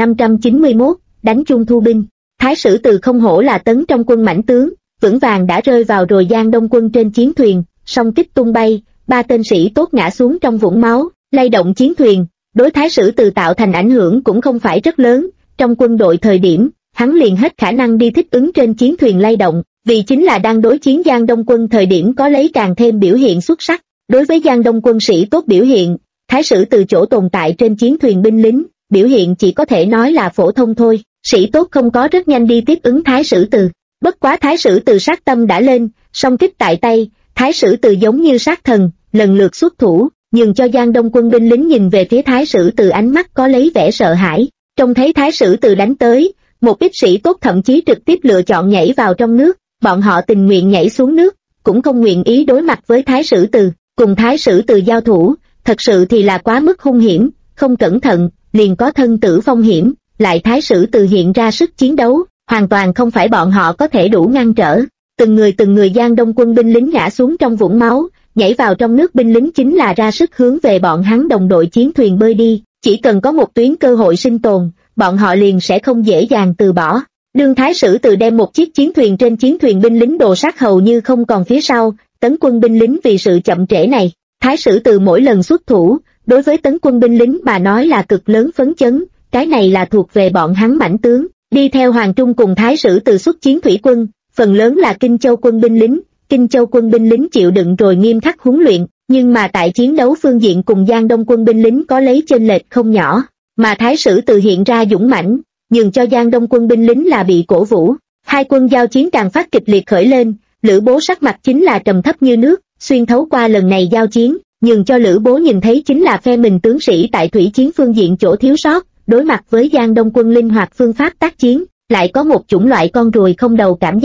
3591, đánh chung thu binh. Thái Sử Từ không hổ là Tấn trong quân mãnh tướng, vững vàng đã rơi vào rồi Giang Đông quân trên chiến thuyền, song kích tung bay, 3 tên sĩ tốt ngã xuống trong vũng máu, lay động chiến thuyền. Đối Thái Sử Từ tạo thành ảnh hưởng cũng không phải rất lớn, trong quân đội thời điểm, hắn liền hết khả năng đi thích ứng trên chiến thuyền lay động, vì chính là đang đối chiến Giang Đông quân thời điểm có lấy càng thêm biểu hiện xuất sắc. Đối với Giang Đông quân sĩ tốt biểu hiện, Thái Sử Từ chỗ tồn tại trên chiến thuyền binh lính, biểu hiện chỉ có thể nói là phổ thông thôi, sĩ tốt không có rất nhanh đi tiếp ứng Thái Sử Từ. Bất quá Thái Sử Từ sát tâm đã lên, song kích tại tay, Thái Sử Từ giống như sát thần, lần lượt xuất thủ, nhường cho Giang Đông quân binh lính nhìn về phía Thái Sử Từ ánh mắt có lấy vẻ sợ hãi. Trông thấy Thái Sử Từ đánh tới, một ít sĩ tốt thậm chí trực tiếp lựa chọn nhảy vào trong nước, bọn họ tình nguyện nhảy xuống nước, cũng không nguyện ý đối mặt với Thái Sử Từ. Cùng Thái Sử Từ giao thủ, thật sự thì là quá mức hung hiểm, không cẩn thận, liền có thân tử phong hiểm, lại Thái Sử Từ hiện ra sức chiến đấu, hoàn toàn không phải bọn họ có thể đủ ngăn trở. Từng người Giang Đông quân binh lính ngã xuống trong vũng máu, nhảy vào trong nước binh lính chính là ra sức hướng về bọn hắn đồng đội chiến thuyền bơi đi, chỉ cần có một tuyến cơ hội sinh tồn, bọn họ liền sẽ không dễ dàng từ bỏ. Đương Thái Sử Từ đem một chiếc chiến thuyền trên chiến thuyền binh lính đồ sát hầu như không còn phía sau, Tấn quân binh lính vì sự chậm trễ này, Thái Sử Từ mỗi lần xuất thủ, đối với Tấn quân binh lính mà nói là cực lớn phấn chấn, cái này là thuộc về bọn hắn mãnh tướng. Đi theo Hoàng Trung cùng Thái Sử Từ xuất chiến thủy quân, phần lớn là Kinh Châu quân binh lính. Kinh Châu quân binh lính chịu đựng rồi nghiêm khắc huấn luyện, nhưng mà tại chiến đấu phương diện cùng Giang Đông quân binh lính có lấy chênh lệch không nhỏ, mà Thái Sử Từ hiện ra dũng mãnh, nhường cho Giang Đông quân binh lính là bị cổ vũ. Hai quân giao chiến càng phát kịch liệt khởi lên, Lữ Bố sắc mặt chính là trầm thấp như nước, xuyên thấu qua lần này giao chiến, nhường cho Lữ Bố nhìn thấy chính là phe mình tướng sĩ tại thủy chiến phương diện chỗ thiếu sót, đối mặt với Giang Đông quân linh hoạt phương pháp tác chiến, lại có một chủng loại con ruồi không đầu cảm giác.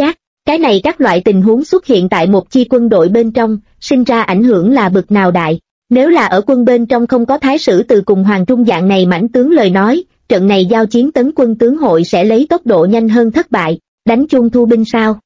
Cái này các loại tình huống xuất hiện tại một chi quân đội bên trong, sinh ra ảnh hưởng là bực nào đại. Nếu là ở quân bên trong không có Thái Sử Từ cùng Hoàng Trung dạng này mãnh tướng lời nói, trận này giao chiến Tấn quân tướng hội sẽ lấy tốc độ nhanh hơn thất bại, đánh chung thu binh sao?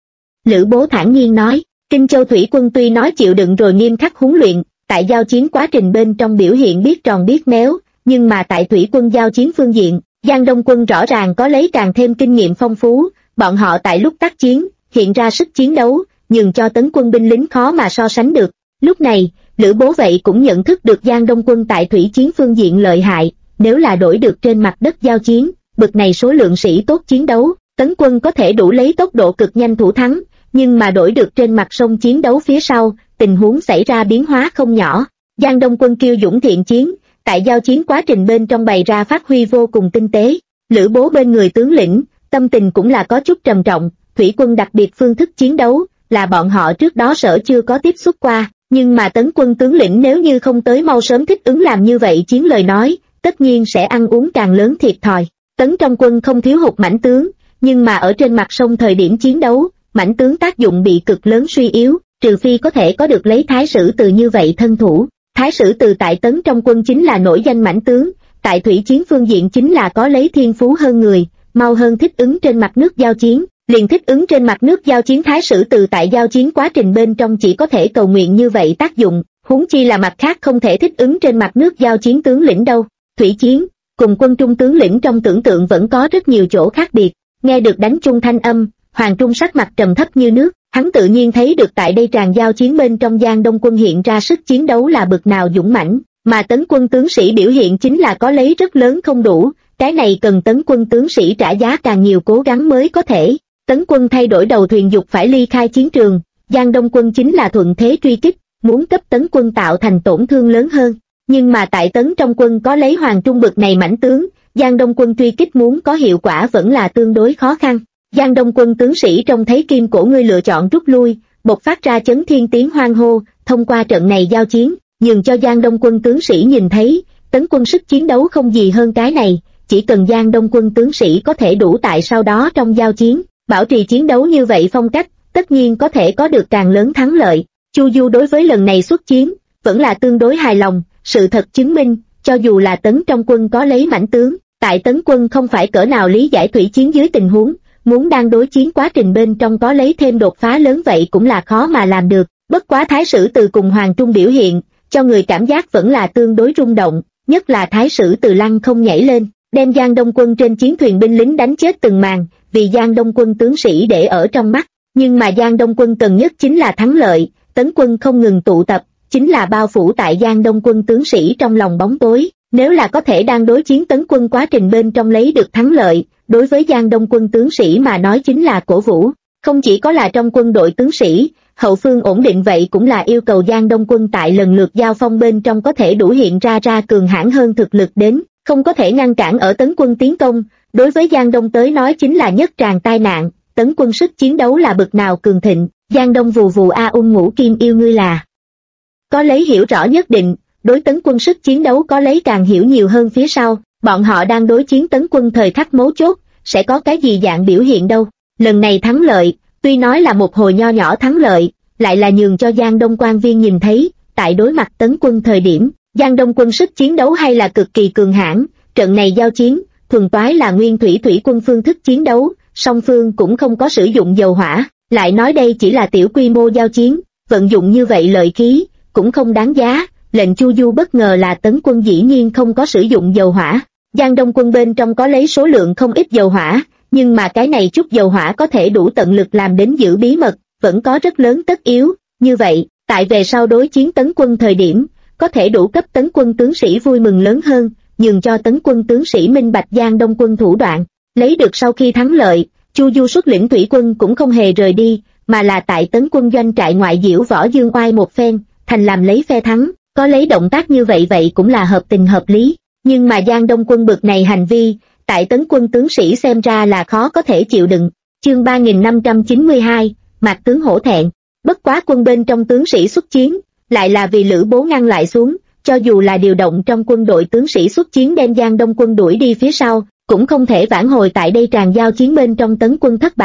Lữ Bố thản nhiên nói, Kinh Châu thủy quân tuy nói chịu đựng rồi nghiêm khắc huấn luyện, tại giao chiến quá trình bên trong biểu hiện biết tròn biết méo, nhưng mà tại thủy quân giao chiến phương diện, Giang Đông quân rõ ràng có lấy càng thêm kinh nghiệm phong phú, bọn họ tại lúc tác chiến, hiện ra sức chiến đấu, nhưng cho Tấn quân binh lính khó mà so sánh được. Lúc này, Lữ Bố vậy cũng nhận thức được Giang Đông quân tại thủy chiến phương diện lợi hại, nếu là đổi được trên mặt đất giao chiến, bực này số lượng sĩ tốt chiến đấu, Tấn quân có thể đủ lấy tốc độ cực nhanh thủ thắng, nhưng mà đổi được trên mặt sông chiến đấu phía sau, tình huống xảy ra biến hóa không nhỏ. Giang Đông quân kiêu dũng thiện chiến, tại giao chiến quá trình bên trong bày ra phát huy vô cùng tinh tế. Lữ Bố bên người tướng lĩnh, tâm tình cũng là có chút trầm trọng, thủy quân đặc biệt phương thức chiến đấu, là bọn họ trước đó sở chưa có tiếp xúc qua, nhưng mà Tấn quân tướng lĩnh nếu như không tới mau sớm thích ứng làm như vậy chiến lời nói, tất nhiên sẽ ăn uống càng lớn thiệt thòi. Tấn trong quân không thiếu hụt mãnh tướng, nhưng mà ở trên mặt sông thời điểm chiến đấu, mãnh tướng tác dụng bị cực lớn suy yếu, trừ phi có thể có được lấy Thái Sử Từ như vậy thân thủ. Thái Sử Từ tại Tấn trong quân chính là nổi danh mãnh tướng, tại thủy chiến phương diện chính là có lấy thiên phú hơn người, mau hơn thích ứng trên mặt nước giao chiến. Liền thích ứng trên mặt nước giao chiến Thái Sử Từ tại giao chiến quá trình bên trong chỉ có thể cầu nguyện như vậy tác dụng, huống chi là mặt khác không thể thích ứng trên mặt nước giao chiến tướng lĩnh đâu. Thủy chiến, cùng quân trung tướng lĩnh trong tưởng tượng vẫn có rất nhiều chỗ khác biệt. Nghe được đánh chung thanh âm, Hoàng Trung sắc mặt trầm thấp như nước, hắn tự nhiên thấy được tại đây tràn giao chiến bên trong Giang Đông quân hiện ra sức chiến đấu là bực nào dũng mãnh, mà Tấn quân tướng sĩ biểu hiện chính là có lấy rất lớn không đủ, cái này cần Tấn quân tướng sĩ trả giá càng nhiều cố gắng mới có thể. Tấn quân thay đổi đầu thuyền dục phải ly khai chiến trường, Giang Đông quân chính là thuận thế truy kích, muốn cấp Tấn quân tạo thành tổn thương lớn hơn. Nhưng mà tại Tấn trong quân có lấy Hoàng Trung bực này mãnh tướng, Giang Đông quân truy kích muốn có hiệu quả vẫn là tương đối khó khăn. Giang Đông quân tướng sĩ trông thấy Kim Cổ Ngươi lựa chọn rút lui, bộc phát ra chấn thiên tiếng hoan hô, thông qua trận này giao chiến, nhường cho Giang Đông quân tướng sĩ nhìn thấy, Tấn quân sức chiến đấu không gì hơn cái này, chỉ cần Giang Đông quân tướng sĩ có thể đủ tại sau đó trong giao chiến, bảo trì chiến đấu như vậy phong cách, tất nhiên có thể có được càng lớn thắng lợi. Chu Du đối với lần này xuất chiến, vẫn là tương đối hài lòng, sự thật chứng minh, cho dù là Tấn trong quân có lấy mãnh tướng, tại Tấn quân không phải cỡ nào lý giải thủy chiến dưới tình huống, muốn đang đối chiến quá trình bên trong có lấy thêm đột phá lớn vậy cũng là khó mà làm được. Bất quá Thái Sử Từ cùng Hoàng Trung biểu hiện, cho người cảm giác vẫn là tương đối rung động, nhất là Thái Sử Từ lăng không nhảy lên, đem Giang Đông quân trên chiến thuyền binh lính đánh chết từng màn, vì Giang Đông quân tướng sĩ để ở trong mắt. Nhưng mà Giang Đông quân cần nhất chính là thắng lợi, Tấn quân không ngừng tụ tập, chính là bao phủ tại Giang Đông quân tướng sĩ trong lòng bóng tối. Nếu là có thể đang đối chiến Tấn quân quá trình bên trong lấy được thắng lợi, đối với Giang Đông quân tướng sĩ mà nói chính là cổ vũ. Không chỉ có là trong quân đội tướng sĩ, hậu phương ổn định vậy cũng là yêu cầu Giang Đông quân tại lần lượt giao phong bên trong có thể đủ hiện ra cường hãn hơn thực lực đến, không có thể ngăn cản ở Tấn quân tiến công. Đối với Giang Đông tới nói chính là nhất tràng tai nạn, Tấn quân sức chiến đấu là bực nào cường thịnh, Giang Đông vù vù a ngũ kim yêu ngươi là có lấy hiểu rõ nhất định, đối Tấn quân sức chiến đấu có lấy càng hiểu nhiều hơn phía sau, bọn họ đang đối chiến Tấn quân thời khắc mấu chốt, sẽ có cái gì dạng biểu hiện đâu. Lần này thắng lợi, tuy nói là một hồi nho nhỏ thắng lợi, lại là nhường cho Giang Đông quan viên nhìn thấy, tại đối mặt Tấn quân thời điểm, Giang Đông quân sức chiến đấu hay là cực kỳ cường hãn, trận này giao chiến, thuần toái là nguyên thủy quân phương thức chiến đấu, song phương cũng không có sử dụng dầu hỏa, lại nói đây chỉ là tiểu quy mô giao chiến, vận dụng như vậy lợi khí, cũng không đáng giá. Lệnh Chu Du bất ngờ là Tấn quân dĩ nhiên không có sử dụng dầu hỏa, Giang Đông quân bên trong có lấy số lượng không ít dầu hỏa, nhưng mà cái này chút dầu hỏa có thể đủ tận lực làm đến giữ bí mật, vẫn có rất lớn tất yếu. Như vậy, tại về sau đối chiến Tấn quân thời điểm, có thể đủ cấp Tấn quân tướng sĩ vui mừng lớn hơn, nhường cho Tấn quân tướng sĩ minh bạch Giang Đông quân thủ đoạn. Lấy được sau khi thắng lợi, Chu Du xuất lĩnh thủy quân cũng không hề rời đi, mà là tại Tấn quân doanh trại ngoại diễu võ dương oai một phen, thành làm lấy phe thắng. Có lấy động tác như vậy vậy cũng là hợp tình hợp lý, nhưng mà Giang Đông quân bực này hành vi, tại Tấn quân tướng sĩ xem ra là khó có thể chịu đựng. Chương 3592, Mạc tướng hổ thẹn. Bất quá quân bên trong tướng sĩ xuất chiến, lại là vì Lữ Bố ngăn lại xuống, cho dù là điều động trong quân đội tướng sĩ xuất chiến đem Giang Đông quân đuổi đi phía sau, cũng không thể vãn hồi tại đây tràn giao chiến bên trong Tấn quân thất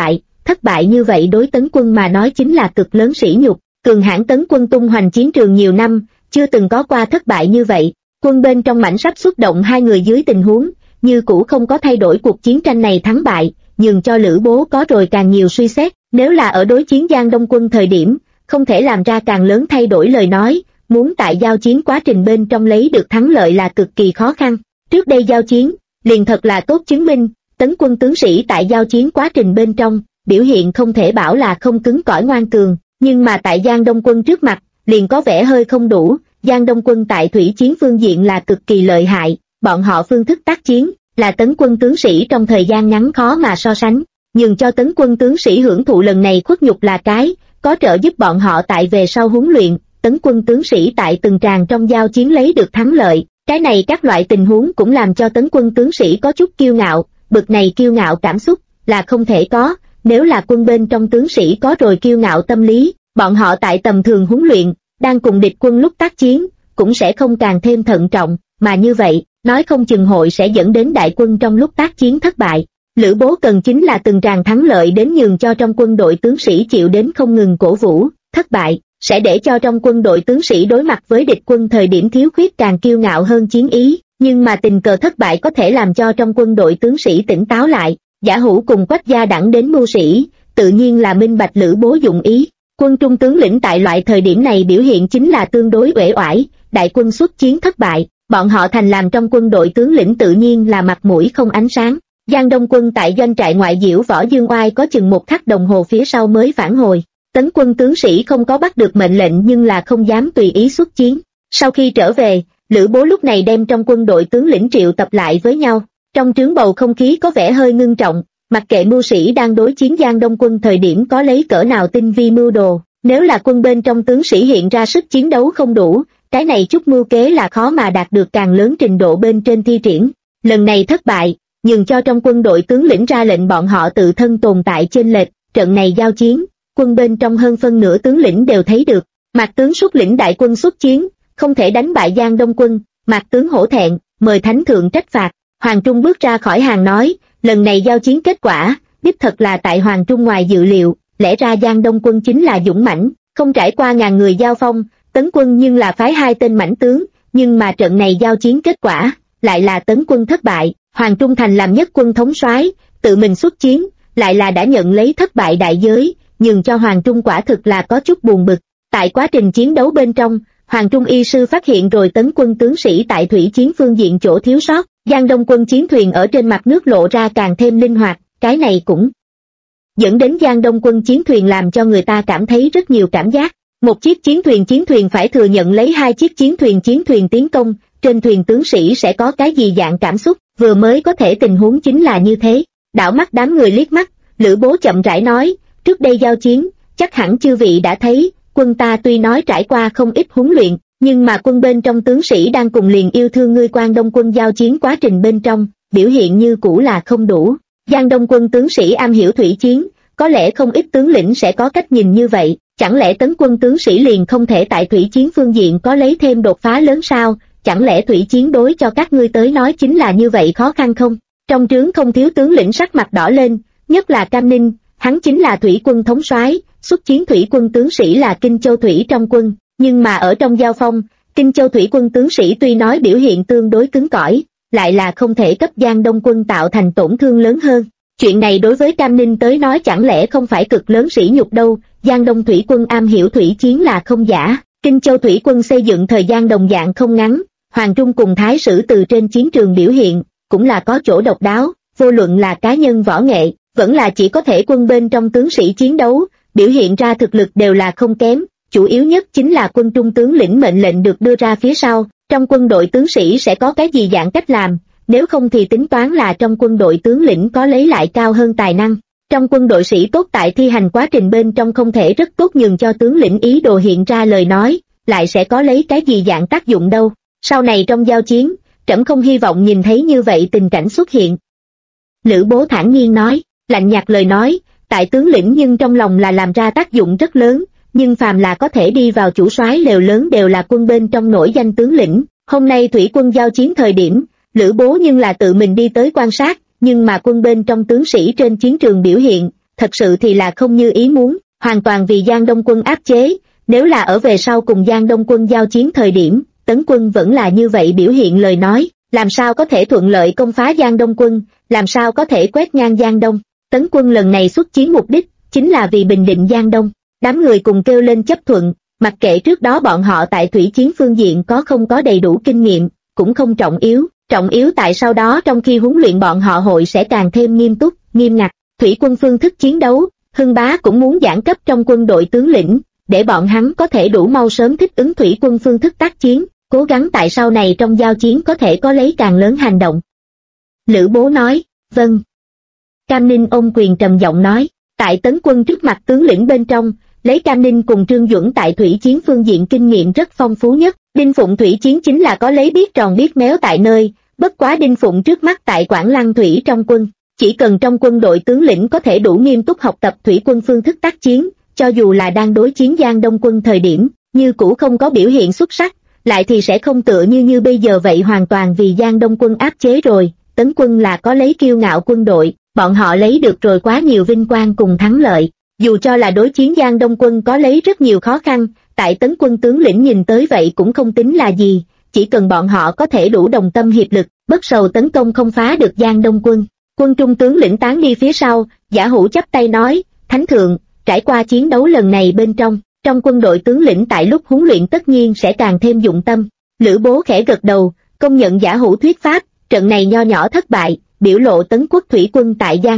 thất bại như vậy đối Tấn quân mà nói chính là cực lớn sỉ nhục. Cường hãn Tấn quân tung hoành chiến trường nhiều năm, chưa từng có qua thất bại như vậy. Quân bên trong mảnh sắp xuất động hai người dưới tình huống, như cũ không có thay đổi cuộc chiến tranh này thắng bại, nhường cho Lữ Bố có rồi càng nhiều suy xét. Nếu là ở đối chiến Giang Đông quân thời điểm, không thể làm ra càng lớn thay đổi lời nói, muốn tại giao chiến quá trình bên trong lấy được thắng lợi là cực kỳ khó khăn. Trước đây giao chiến, liền thật là tốt chứng minh, Tấn quân tướng sĩ tại giao chiến quá trình bên trong, biểu hiện không thể bảo là không cứng cỏi ngoan cường, nhưng mà tại Giang Đông quân trước mặt, liền có vẻ hơi không đủ. Giang Đông quân tại thủy chiến phương diện là cực kỳ lợi hại, bọn họ phương thức tác chiến, là Tấn quân tướng sĩ trong thời gian ngắn khó mà so sánh, nhưng cho Tấn quân tướng sĩ hưởng thụ lần này khuất nhục là cái, có trợ giúp bọn họ tại về sau huấn luyện, Tấn quân tướng sĩ tại từng tràng trong giao chiến lấy được thắng lợi, cái này các loại tình huống cũng làm cho Tấn quân tướng sĩ có chút kiêu ngạo, bực này kiêu ngạo cảm xúc, là không thể có, nếu là quân bên trong tướng sĩ có rồi kiêu ngạo tâm lý, bọn họ tại tầm thường huấn luyện, đang cùng địch quân lúc tác chiến, cũng sẽ không càng thêm thận trọng, mà như vậy, nói không chừng hội sẽ dẫn đến đại quân trong lúc tác chiến thất bại. Lữ Bố cần chính là từng tràng thắng lợi đến nhường cho trong quân đội tướng sĩ chịu đến không ngừng cổ vũ, thất bại, sẽ để cho trong quân đội tướng sĩ đối mặt với địch quân thời điểm thiếu khuyết càng kiêu ngạo hơn chiến ý, nhưng mà tình cờ thất bại có thể làm cho trong quân đội tướng sĩ tỉnh táo lại. Giả Hữu cùng Quách Gia đẳng đến mưu sĩ, tự nhiên là minh bạch Lữ Bố dụng ý. Quân trung tướng lĩnh tại loại thời điểm này biểu hiện chính là tương đối uể oải, đại quân xuất chiến thất bại, bọn họ thành làm trong quân đội tướng lĩnh tự nhiên là mặt mũi không ánh sáng. Giang Đông quân tại doanh trại ngoại diễu Võ Dương Oai có chừng 1 khắc đồng hồ phía sau mới phản hồi. Tấn quân tướng sĩ không có bắt được mệnh lệnh nhưng là không dám tùy ý xuất chiến. Sau khi trở về, Lữ Bố lúc này đem trong quân đội tướng lĩnh triệu tập lại với nhau. Trong trướng bầu không khí có vẻ hơi ngưng trọng, mặc kệ mưu sĩ đang đối chiến Giang Đông quân thời điểm có lấy cỡ nào tinh vi mưu đồ, nếu là quân bên trong tướng sĩ hiện ra sức chiến đấu không đủ, cái này chút mưu kế là khó mà đạt được càng lớn trình độ bên trên thi triển. Lần này thất bại, nhường cho trong quân đội tướng lĩnh ra lệnh bọn họ tự thân tồn tại chênh lệch, trận này giao chiến, quân bên trong hơn phân nửa tướng lĩnh đều thấy được, Mạc tướng xuất lĩnh đại quân xuất chiến, không thể đánh bại Giang Đông quân, Mạc tướng hổ thẹn, mời thánh thượng trách phạt. Hoàng Trung bước ra khỏi hàng nói, lần này giao chiến kết quả, đích thật là tại Hoàng Trung ngoài dự liệu, lẽ ra Giang Đông quân chính là dũng mãnh, không trải qua ngàn người giao phong, Tấn quân nhưng là phái 2 tên mãnh tướng, nhưng mà trận này giao chiến kết quả, lại là Tấn quân thất bại. Hoàng Trung thành làm nhất quân thống soái, tự mình xuất chiến, lại là đã nhận lấy thất bại đại giới, nhưng cho Hoàng Trung quả thực là có chút buồn bực. Tại quá trình chiến đấu bên trong, Hoàng Trung y sư phát hiện rồi Tấn quân tướng sĩ tại thủy chiến phương diện chỗ thiếu sót, Giang Đông quân chiến thuyền ở trên mặt nước lộ ra càng thêm linh hoạt, cái này cũng dẫn đến Giang Đông quân chiến thuyền làm cho người ta cảm thấy rất nhiều cảm giác. Một chiếc chiến thuyền phải thừa nhận lấy 2 chiếc chiến thuyền tiến công, trên thuyền tướng sĩ sẽ có cái gì dạng cảm xúc, vừa mới có thể tình huống chính là như thế. Đảo mắt đám người liếc mắt, Lữ Bố chậm rãi nói, trước đây giao chiến, chắc hẳn chư vị đã thấy, quân ta tuy nói trải qua không ít huấn luyện, nhưng mà quân bên trong tướng sĩ đang cùng liền yêu thương ngươi Quan Đông quân giao chiến quá trình bên trong, biểu hiện như cũ là không đủ. Giang Đông quân tướng sĩ am hiểu thủy chiến, có lẽ không ít tướng lĩnh sẽ có cách nhìn như vậy, chẳng lẽ Tấn quân tướng sĩ liền không thể tại thủy chiến phương diện có lấy thêm đột phá lớn sao? Chẳng lẽ thủy chiến đối cho các ngươi tới nói chính là như vậy khó khăn không? Trong trướng không thiếu tướng lĩnh sắc mặt đỏ lên, nhất là Cam Ninh, hắn chính là thủy quân thống soái, xuất chiến thủy quân tướng sĩ là Kinh Châu thủy trong quân, nhưng mà ở trong giao phong, Kinh Châu thủy quân tướng sĩ tuy nói biểu hiện tương đối cứng cỏi, lại là không thể cấp Giang Đông quân tạo thành tổn thương lớn hơn. Chuyện này đối với Cam Ninh tới nói chẳng lẽ không phải cực lớn sỉ nhục đâu, Giang Đông thủy quân am hiểu thủy chiến là không giả, Kinh Châu thủy quân xây dựng thời gian đồng dạng không ngắn, Hoàng Trung cùng Thái Sử từ trên chiến trường biểu hiện, cũng là có chỗ độc đáo, vô luận là cá nhân võ nghệ, vẫn là chỉ có thể quân bên trong tướng sĩ chiến đấu, biểu hiện ra thực lực đều là không kém, chủ yếu nhất chính là quân trung tướng lĩnh mệnh lệnh được đưa ra phía sau, trong quân đội tướng sĩ sẽ có cái gì dạng cách làm, nếu không thì tính toán là trong quân đội tướng lĩnh có lấy lại cao hơn tài năng. Trong quân đội sĩ tốt tại thi hành quá trình bên trong không thể rất tốt nhường cho tướng lĩnh ý đồ hiện ra lời nói, lại sẽ có lấy cái gì dạng tác dụng đâu. Sau này trong giao chiến, trẫm không hy vọng nhìn thấy như vậy tình cảnh xuất hiện. Lữ Bố thản nhiên nói, lạnh nhạt lời nói, tại tướng lĩnh nhưng trong lòng là làm ra tác dụng rất lớn, nhưng phàm là có thể đi vào chủ soái lều lớn đều là quân bên trong nổi danh tướng lĩnh. Hôm nay thủy quân giao chiến thời điểm, Lữ Bố nhưng là tự mình đi tới quan sát, nhưng mà quân bên trong tướng sĩ trên chiến trường biểu hiện, thật sự thì là không như ý muốn, hoàn toàn vì Giang Đông Quân áp chế. Nếu là ở về sau cùng Giang Đông Quân giao chiến thời điểm, Tấn Quân vẫn là như vậy biểu hiện lời nói, làm sao có thể thuận lợi công phá Giang Đông Quân, làm sao có thể quét ngang Giang Đông. Tấn Quân lần này xuất chiến mục đích, chính là vì bình định Giang Đông. Đám người cùng kêu lên chấp thuận, mặc kệ trước đó bọn họ tại thủy chiến phương diện có không có đầy đủ kinh nghiệm, cũng không trọng yếu tại sau đó trong khi huấn luyện bọn họ hội sẽ càng thêm nghiêm túc, nghiêm ngặt. Thủy quân phương thức chiến đấu, Hưng Bá cũng muốn giảng cấp trong quân đội tướng lĩnh, để bọn hắn có thể đủ mau sớm thích ứng thủy quân phương thức tác chiến, cố gắng tại sau này trong giao chiến có thể có lấy càng lớn hành động. Lữ Bố nói, vâng. Cam Ninh ôm quyền trầm giọng nói, tại Tấn Quân trước mặt tướng lĩnh bên trong, lấy Cam Ninh cùng Trương Duẩn tại thủy chiến phương diện kinh nghiệm rất phong phú nhất. Đinh Phụng thủy chiến chính là có lấy biết tròn biết méo tại nơi, bất quá Đinh Phụng trước mắt tại Quảng Lăng thủy trong quân, chỉ cần trong quân đội tướng lĩnh có thể đủ nghiêm túc học tập thủy quân phương thức tác chiến, cho dù là đang đối chiến Giang Đông Quân thời điểm, như cũ không có biểu hiện xuất sắc, lại thì sẽ không tựa như bây giờ vậy hoàn toàn vì Giang Đông Quân áp chế rồi. Tấn Quân là có lấy kiêu ngạo quân đội, bọn họ lấy được rồi quá nhiều vinh quang cùng thắng lợi, dù cho là đối chiến Giang Đông Quân có lấy rất nhiều khó khăn, tại Tấn Quân tướng lĩnh nhìn tới vậy cũng không tính là gì, chỉ cần bọn họ có thể đủ đồng tâm hiệp lực, bất sầu tấn công không phá được Giang Đông Quân. Quân trung tướng lĩnh tán đi phía sau, Giả Hữu chắp tay nói, Thánh thượng, trải qua chiến đấu lần này bên trong quân đội tướng lĩnh tại lúc huấn luyện tất nhiên sẽ càng thêm dụng tâm. Lữ Bố khẽ gật đầu, công nhận Giả Hữu thuyết pháp, trận này nho nhỏ thất bại, biểu lộ Tấn Quốc thủy quân tại Giang